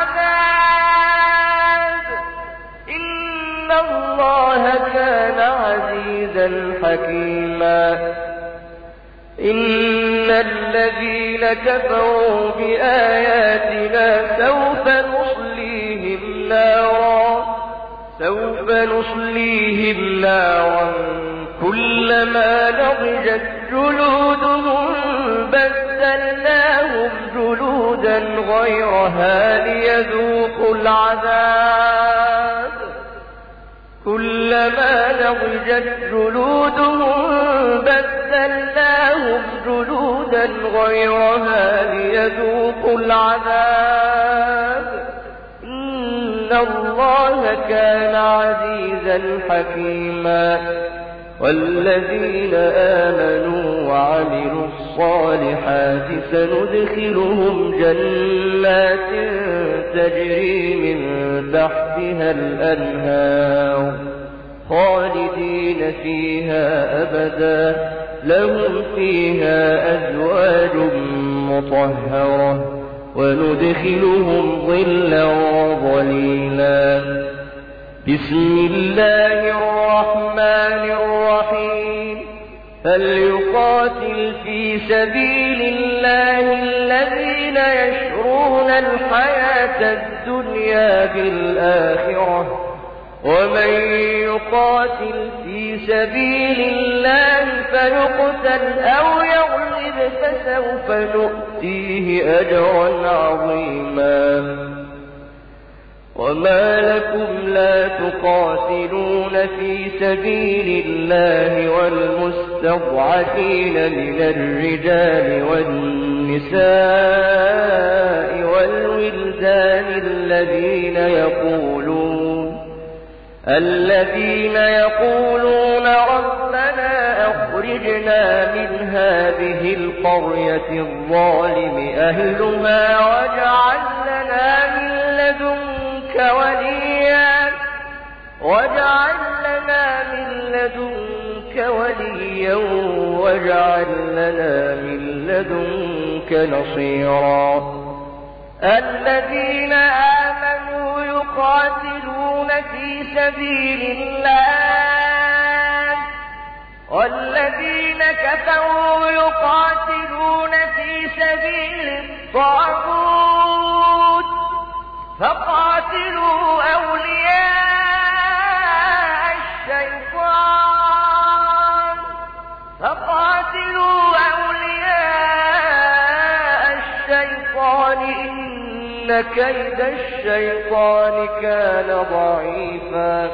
العذاب إن الله كان عزيزا حكيما. إن الذين كفروا بآياتنا سوف نصليهم نارا كلما نضجت جلودهم بدلناهم جلودا غيرها ليذوقوا العذاب كلما نضجت جلودهم بدلناهم جلودا غيرها ليذوقوا العذاب إن الله كان عزيزا حكيما والذين آمنوا وعملوا الصالحات سندخلهم جنات تجري من تحتها الأنهار خالدين فيها أبدا لهم فيها أزواج مطهرة وندخلهم ظلا ظليلا بسم الله الرحمن الرحيم فليقاتل في سبيل الله الذين يشرون الحياة الدنيا بالآخرة ومن يقاتل في سبيل الله فيقتل أو يغلب فسوف نؤتيه أجرا عظيما وما لكم لا تقاتلون في سبيل الله والمستضعفين من الرجال والنساء والولدان الذين يقولون ربنا أخرجنا من هذه القرية الظالم أهلها واجعل لنا من لدنك وليا واجعل لنا من لدنك نصيرا الذين آمنوا يقاتلون في سبيل الله والذين كفروا يقاتلون في سبيل الطاغوت فقاتلوا أولياء الشيطان إن كيد الشيطان كان ضعيفا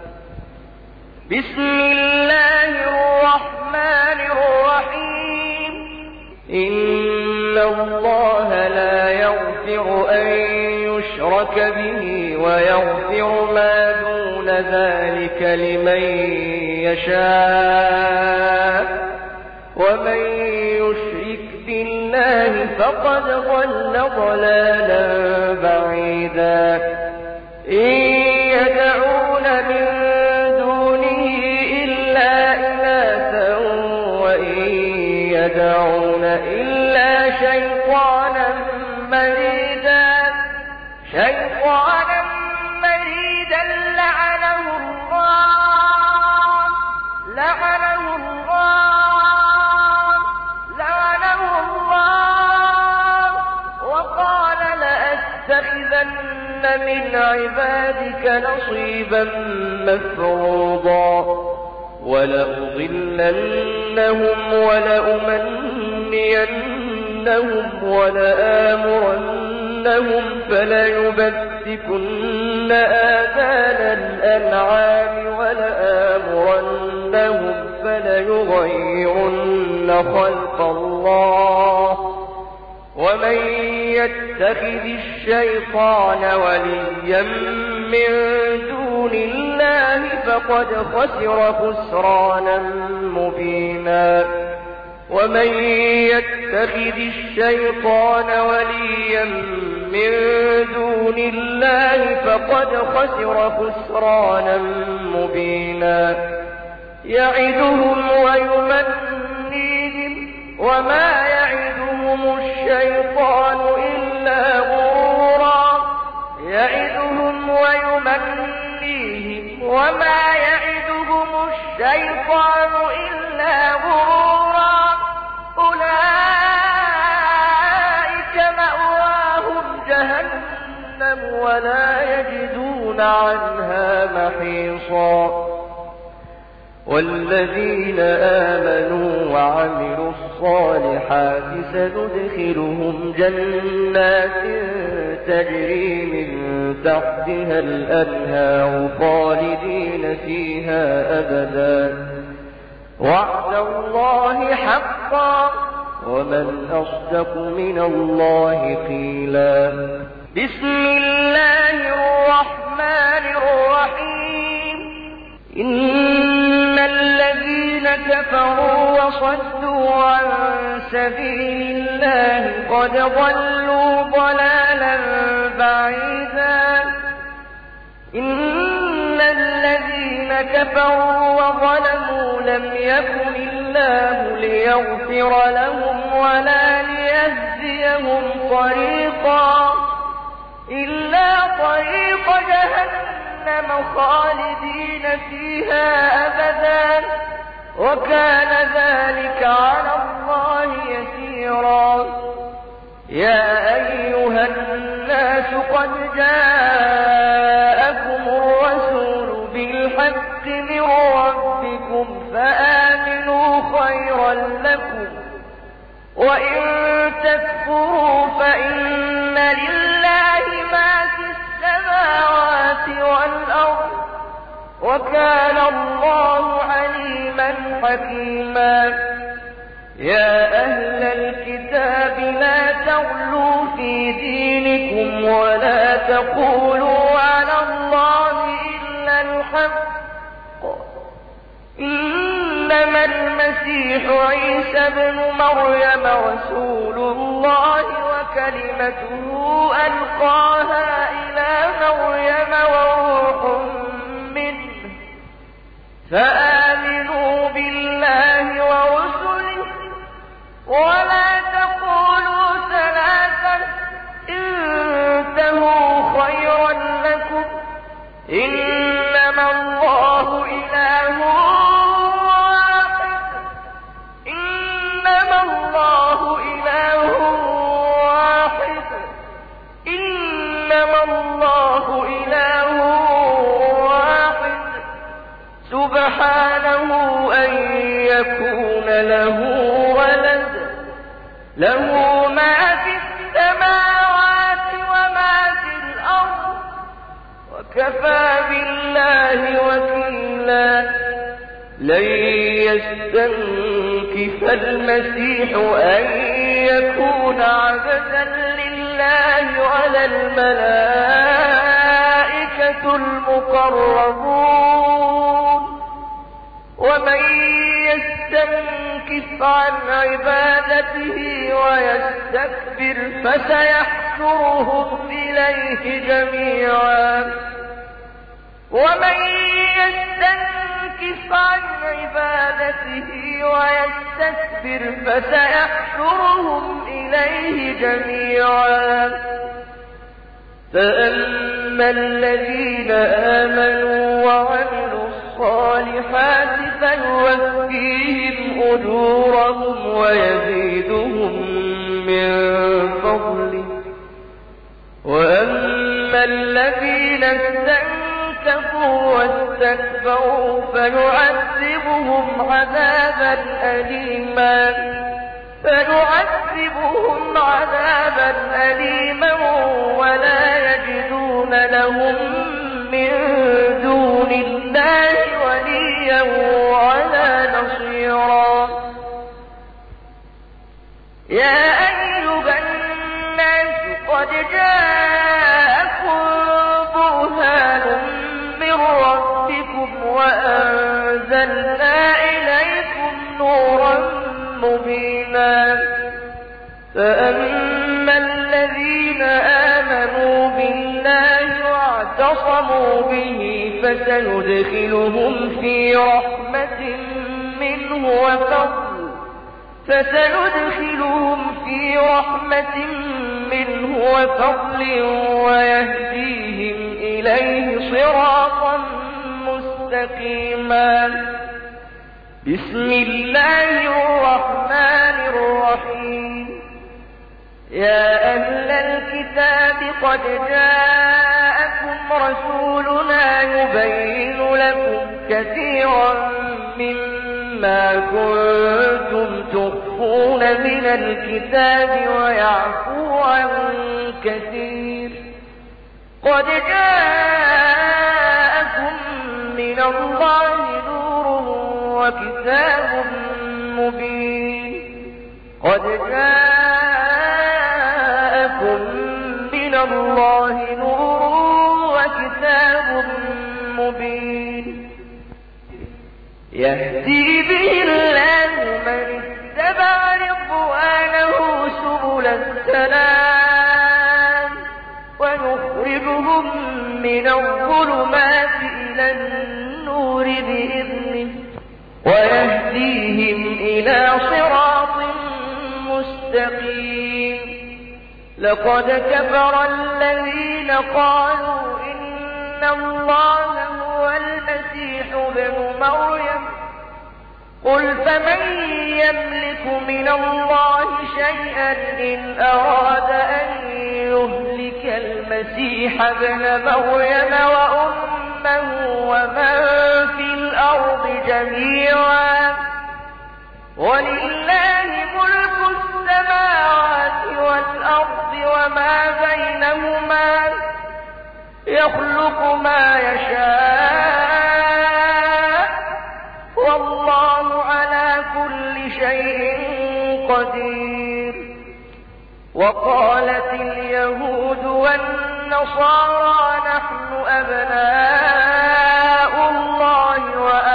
بسم الله الرحمن الرحيم إن الله لا يغفر أن يشرك به ويغفر ما دون ذلك لمن يشاء ومن يشرك بالله فقد ضل ضلالا بعيدا إن يدعون من دونه إلا إناثا وإن يدعون إلا شيطانا مريدا لعنه الله وقال لأتخذن من عبادك نصيبا مفروضا ولأضلنهم ولأمنينهم ولآمرنهم فليبتكن آذان الأنعام ولآمرنهم فليغيرن خلق الله ومن يتخذ الشيطان وليا من دون الله فقد خسر خسرانا مبينا ومن يتخذ الشيطان وليا من دون الله فقد خسر خسرانا مبينا يعدهم ويمنيهم وما يعدهم الشيطان إلا غرورا يعدهم ويمنيهم وما يعدهم الشيطان إلا غرورا أولئك مأواهم جهنم ولا يجدون عنها محيصا والذين آمنوا وعملوا الصالحات سندخلهم جنات تجري من تحتها الأنهار خالدين فيها أبدا وعد الله حقا ومن أصدق من الله قيلا. بسم الله الرحمن الرحيم. إن الذين كفروا وصدوا عن سبيل الله قد ضلوا ضلالا بعيدا. إن الذين كفروا وظلموا لم يكن الله ليغفر لهم ولا ليهديهم طريقا إلا طريق جهنم خالدين فيها أبدا وكان ذلك على الله يسيرا. يا أيها الناس قد جاءكم الرسول بالحق من ربكم فآمنوا خيرا لكم وإن تكفروا فإن لله ما في السماوات والأرض وكان الله عليما حكيما. يا أهل الكتاب لا تغلوا في دينكم ولا تقولوا على الله إلا الحق. إنما المسيح عيسى ابن مريم رسول الله وكلمته ألقاها إلى مريم وروح منه فآمنوا بالله ورسله ولا تقولوا ثلاثا انتهوا خيرا لكم إنما الله إله واحد. إنما الله إله واحد. إنما الله إله واحد سبحانه أن يكون له ولد له ما في السماوات وما في الأرض وكفى بالله وكيلا. لن يستنكف المسيح أن يكون عبدا لله ولا الملائكة المقربون ومن يستنكف عن عبادته ويستكبر فسيحشرهم إليه جميعا. ومن يستنكف عن عبادته ويستكبر فسيحشرهم إليه جميعا. فأما الذين آمنوا وعملوا الصالحات فيوفيهم أجورهم ويزيدهم من فضله. وأما الذين استنكفوا واستكبروا فيعذبهم عذابا أليما ولا يجدون لهم من دون الله وليا ولا نصيرا. يا أيها الناس قد جاءكم برهان من ربكم وأنزلنا إليكم نورا مبينا. فأما الذين آمنوا بالله واعتصموا به فسندخلهم في رحمة منه وفضل ويهديهم إليه صراطا مستقيما. بسم الله الرحمن الرحيم. يا أهل الكتاب قد جاءكم رسولنا يبين لكم كثيرا مما كنتم تخفون من الكتاب ويعفو عن كثير. قد جاءكم من الله نور وكتاب مبين قد جاءكم من الله نور وكتاب مبين يهدي به الله من اتبع رضوانه سبل السلام ويخرجهم من الظلمات إلى النور بإذنه ويهديهم إلى صراط مستقيم لقد كفر الذين قالوا إن الله هو المسيح ابن مريم قل فمن يملك من الله شيئا إن أراد أن يهلك المسيح ابن مريم وأمه ومن في الأرض جميعا ولله ملك السماوات والأرض وما بينهما يخلق ما يشاء والله على كل شيء قدير وقالت اليهود والنصارى نحن أبناء الله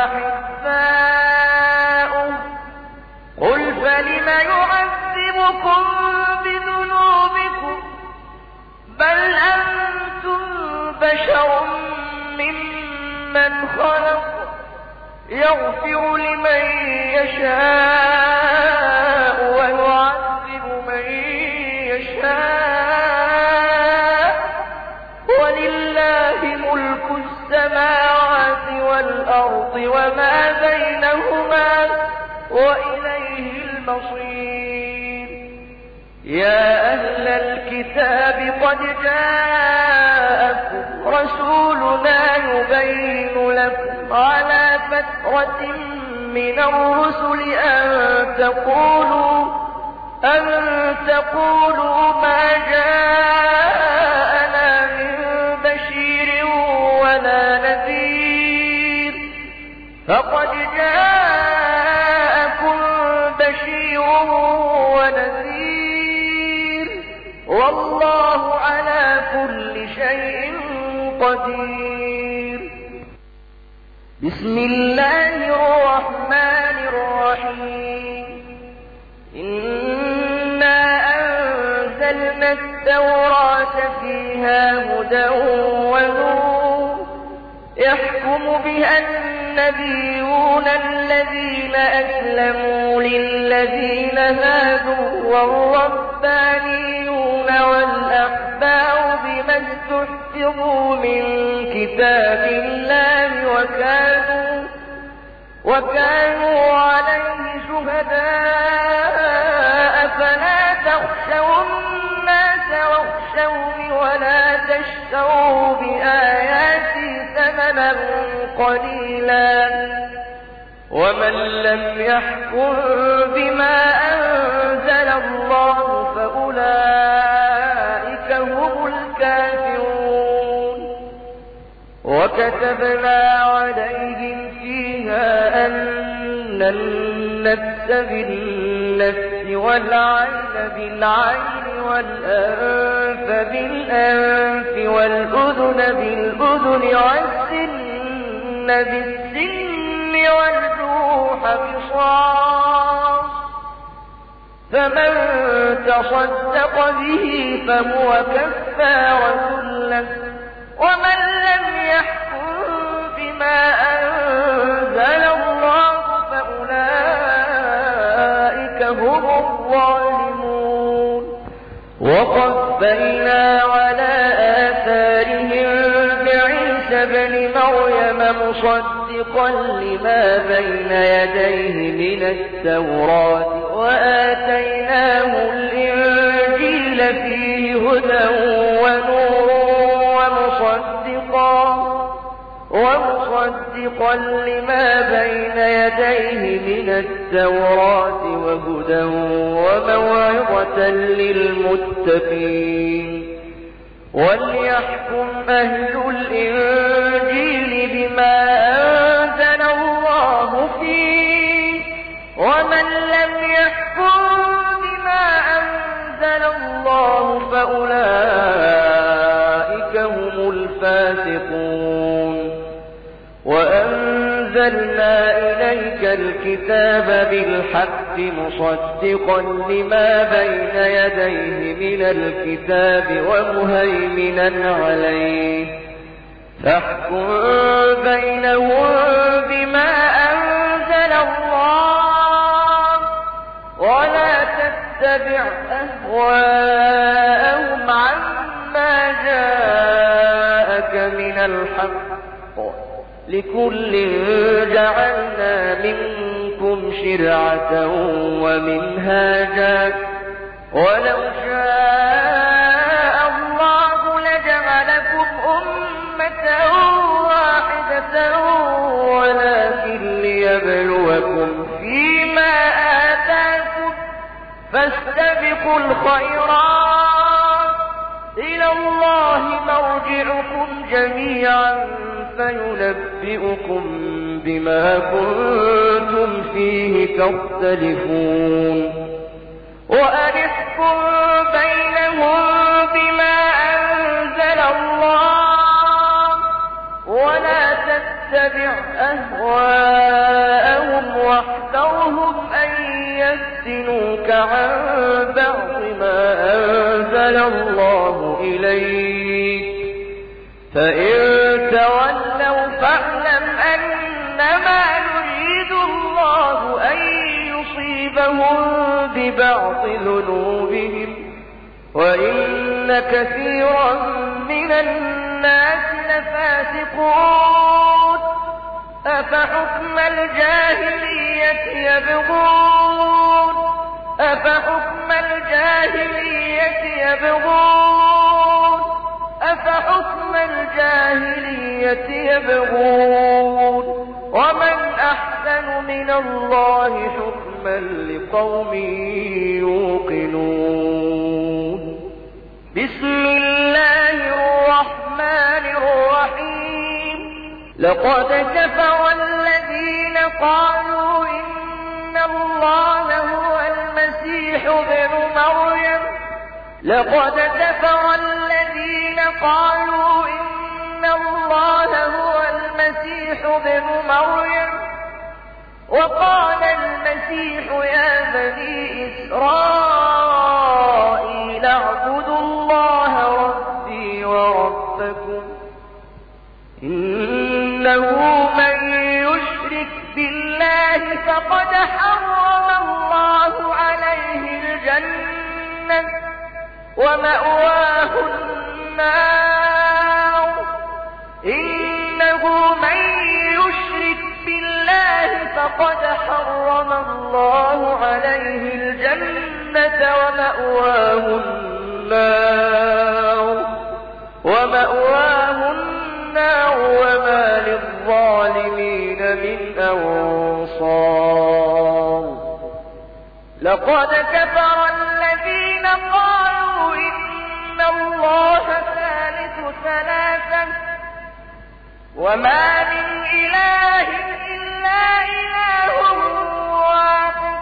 وأحباؤه قل فلم يعذبكم بذنوبكم بل أنتم بشر ممن خلق يغفر لمن يشاء ويعذب من يشاء ولله ملك السماوات والأرض وما بينهما وإليه المصير يا أهل الكتاب قد جاءكم رسولنا يبين لكم على فترة من الرسل أن تقولوا ما جاءنا من بشير ولا نذير فقد جاءكم بشير ونذير والله على كل شيء قدير بسم الله الرحمن الرحيم إنا أنزلنا التوراة فيها هدى ونور يحكم بها النبيون الذين أسلموا للذين هادوا والربانيون والأحبار بما استحفظوا من كتاب الله وكانوا عليه شهداء فلا تخشوا الناس واخشوني ولا تشتروا بآياتي ثمنا قليلا ومن لم يحكم بما أنزل الله فأولئك هم الكافرون وكتبنا عليهم فيها أن النفس بالنفس والعين بالعين والأنف بالأنف والأذن بالأذن والسن بالسن والجروح قصاص فمن تصدق به فهو كفارة له ومن لم يحكم بما أنزل الله فأولئك هم الظالمون وقفينا على آثارهم بعيسى ابن مريم مصدقا لما بين يديه من التوراة وآتيناه الإنجيل فيه هدى ونور ومصدقا لما بين يديه من التوراة وهدى وموعظة للمتقين وليحكم أهل الإنجيل بما أنزل الله فيه ومن لم يحكم بما أنزل الله فأولئك هم الفاسقون وأنزلنا إليك الكتاب بالحق مصدقا لما بين يديه من الكتاب ومهيمنا عليه فاحكم بينهم بما أنزل الله ولا تتبع أهواءهم عما جاءك من الحق لكل جعلنا منكم شرعة ومنهاجا ولو شاء الله لجعلكم أمة واحدة ولكن ليبلوكم فيما آتاكم فاستبقوا الخيرات إلى الله مرجعكم جميعا فينبئكم بما كنتم فيه تختلفون وأنحكم بينهم بما أنزل الله ولا تتبع أهواءهم واحذرهم أن يفتنوك عن بعض ما أنزل الله إليك فإن تولوا فاعلم أنما يريد الله أن يصيبهم ببعض ذنوبهم وإن كثيرا من الناس لفاسقون أفحكم الجاهلية يبغون أفحكم الجاهلية يبغون ومن أحسن من الله حكما لقوم يوقنون بسم الله الرحمن الرحيم لقد كفر الذين قالوا إن الله هو المسيح ابن مريم وقال المسيح يا بني إسرائيل اعبدوا الله ربي وربكم إنه من يشرك بالله فقد حرم الله عليه الجنة ومأواه النار إنه من يشرك بالله فقد حرم الله عليه الجنة ومأواه النار وما للظالمين من أنصار لقد كفر الذين قالوا إن الله ثالث ثلاثة وما من إله إلا إله واحد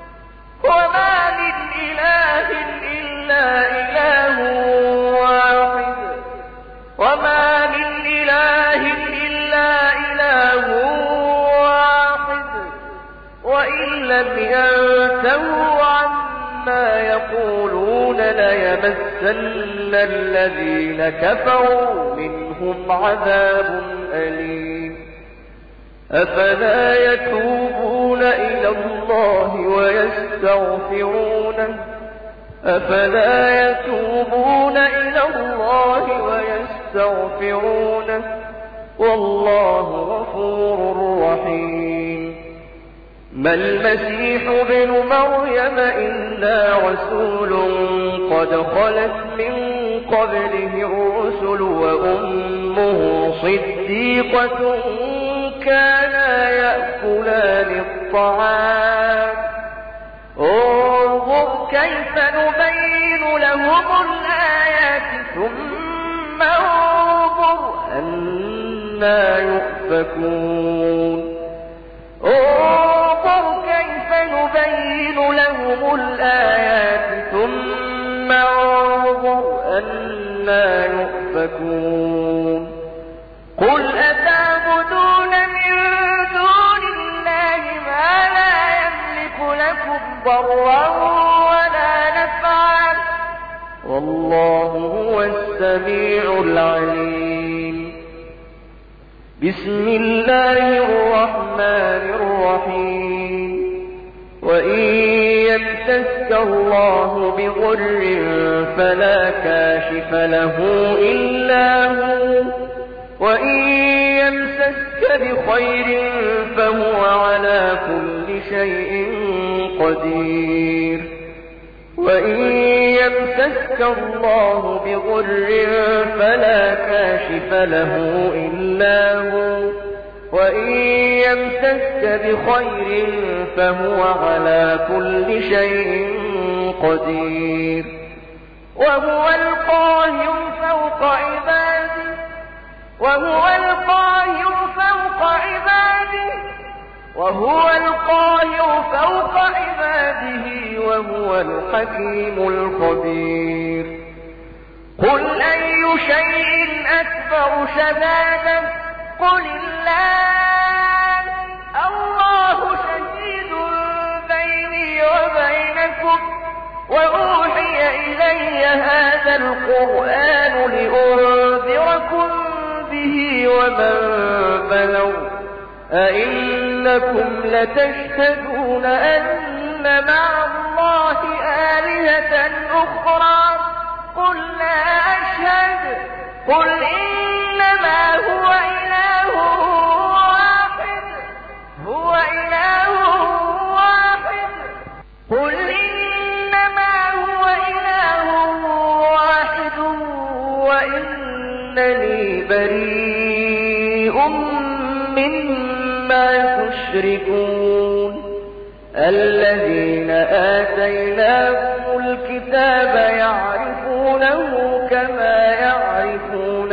وإن لم ينتهوا عما يقولون ليمسن الذين كفروا منهم عذاب أليم أفلا يتوبون إلى الله ويستغفرونه والله غفور رحيم ما المسيح ابن مريم إلا رسول قد خلت من قبله الرسل وأمه صديقة كانا يأكلان الطعام انظر كيف نبين لهم الآيات ثم أنى يؤفكون انظر كيف نبين لهم الآيات ثم انظر أنى يؤفكون قل أتعبدون من دون الله ما لا يملك لكم ضرا ولا نفعا والله هو السميع العليم بسم الله الرحمن الرحيم وإن يمسسك الله بضر فلا كاشف له إلا هو وإن يمسسك بخير فهو على كل شيء قدير وإن يمسسك الله بضر فلا كاشف له إلا هو وإن يمسسك بخير فهو على كل شيء قدير وهو القاهر فوق عباده وهو القاهر فوق عباده وهو الحكيم الخبير قل أي شيء أكبر شهادة قل الله شهيد بيني وبينكم وأوحي إلي هذا القرآن لأنذركم به ومن بلغ أئنكم لتشهدون أن مع الله آلهة أخرى قل لا أشهد قل إنما هو إله واحد قل إنما هو إله واحد وإنني بريء مما تشركون الذين آتيناهم الكتاب يعرفونه كما يعرفون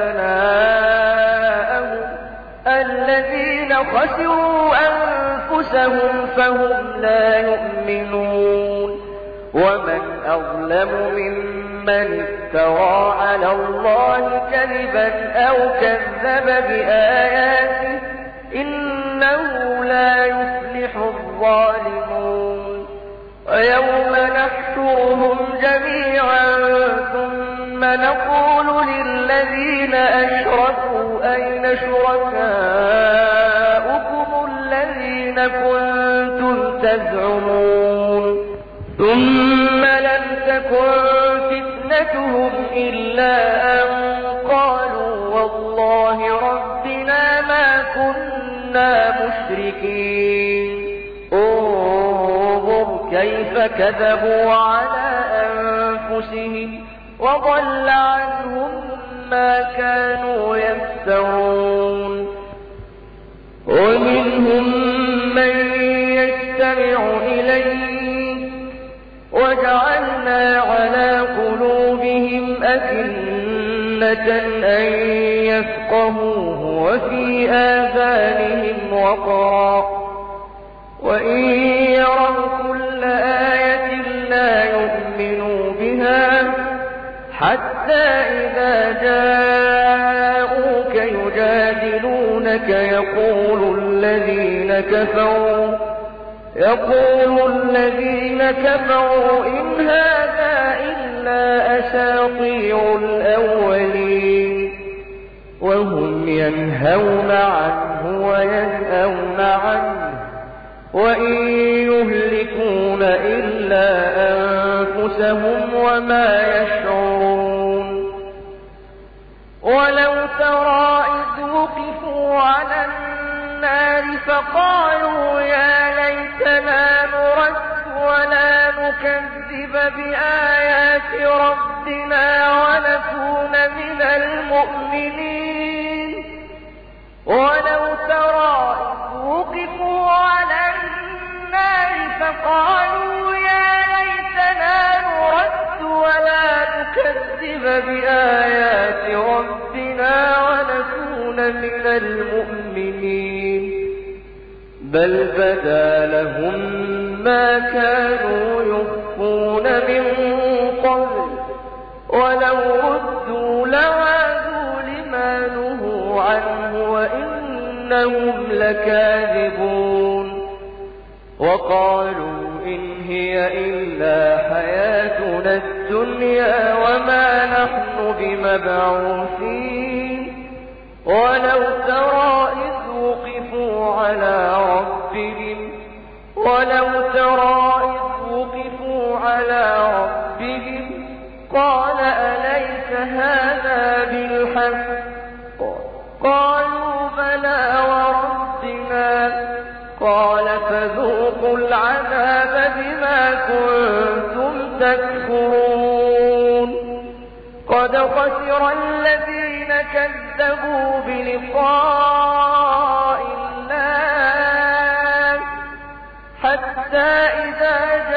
أبناءهم الذين خسروا أنفسهم فهم لا يؤمنون ومن أظلم ممن افترى على الله كذبا أو كذب بآياته إنه لا يفلح الظالمون ويوم نحشرهم جميعا ثم نقول للذين أشركوا أين شركاؤكم الذين كنتم تزعمون ثم لم تكن فتنتهم إلا أن قالوا والله ربنا ما كنا مشركين انظر كيف كذبوا على أنفسهم وضل عنهم ما كانوا يفترون ومنهم من يستمع إليك وجعلنا على قلوبهم أكنة أن يفقهوه وفي آذانهم وقرا وإن يروا كل آية لا يؤمنوا بها حتى إذا جاءوك يجادلونك يقول الذين كفروا إن هذا إلا أساطير الأولين وهم ينهون عنه وينأون عنه وإن يهلكون إلا أنفسهم وما يشعرون ولو ترى إذ وقفوا على النار فقالوا يا ليتنا نرد ولا نكذب بآيات ربنا ونكون من المؤمنين ولو ترى إذ وقفوا على النار فقالوا يا ليتنا نرد ولا نكذب بآيات ربنا ونكون بل بدا لهم ما كانوا يخفون من قبل ولو ردوا لعادوا لما نهوا عنه وإنهم لكاذبون وقالوا إن هي إلا حياتنا الدنيا وما نحن بمبعوثين ولو ترى إذ وقفوا على ربهم قال أليس هذا بالحق قالوا بلى وربنا قال فذوقوا العذاب بما كنتم تكفرون قد خسر الذين كذبوا بلقاء الله حتى إذا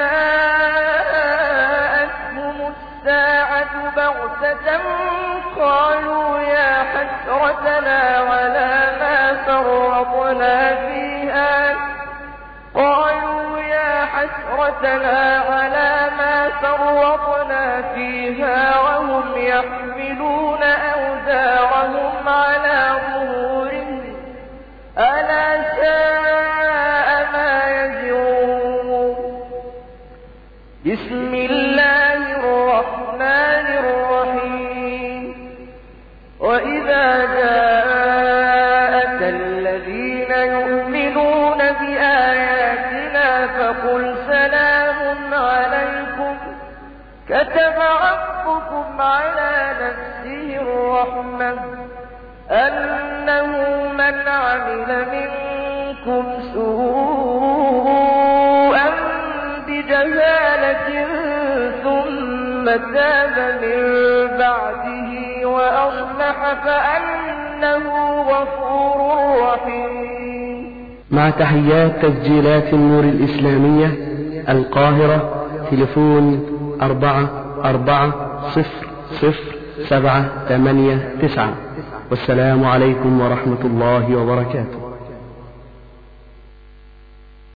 جاءتهم الساعة بغتة قالوا يا حسرتنا على ما فرطنا فيها وهم يحملون أوزارهم على ظهورهم ألا ساء ما يزرون بسم الله الرحمن الرحيم وإذا جاءك الذين يؤمنون بآياتنا فقل سلام عليكم كتب ربكم على نفسه الرحمة أنه من عمل منكم سوءا بجهالة ثم تاب من بعده وأصلح فأنه غفور رحيم. مع تحيات تسجيلات النور الإسلامية القاهرة، تليفون 44000789. والسلام عليكم ورحمة الله وبركاته.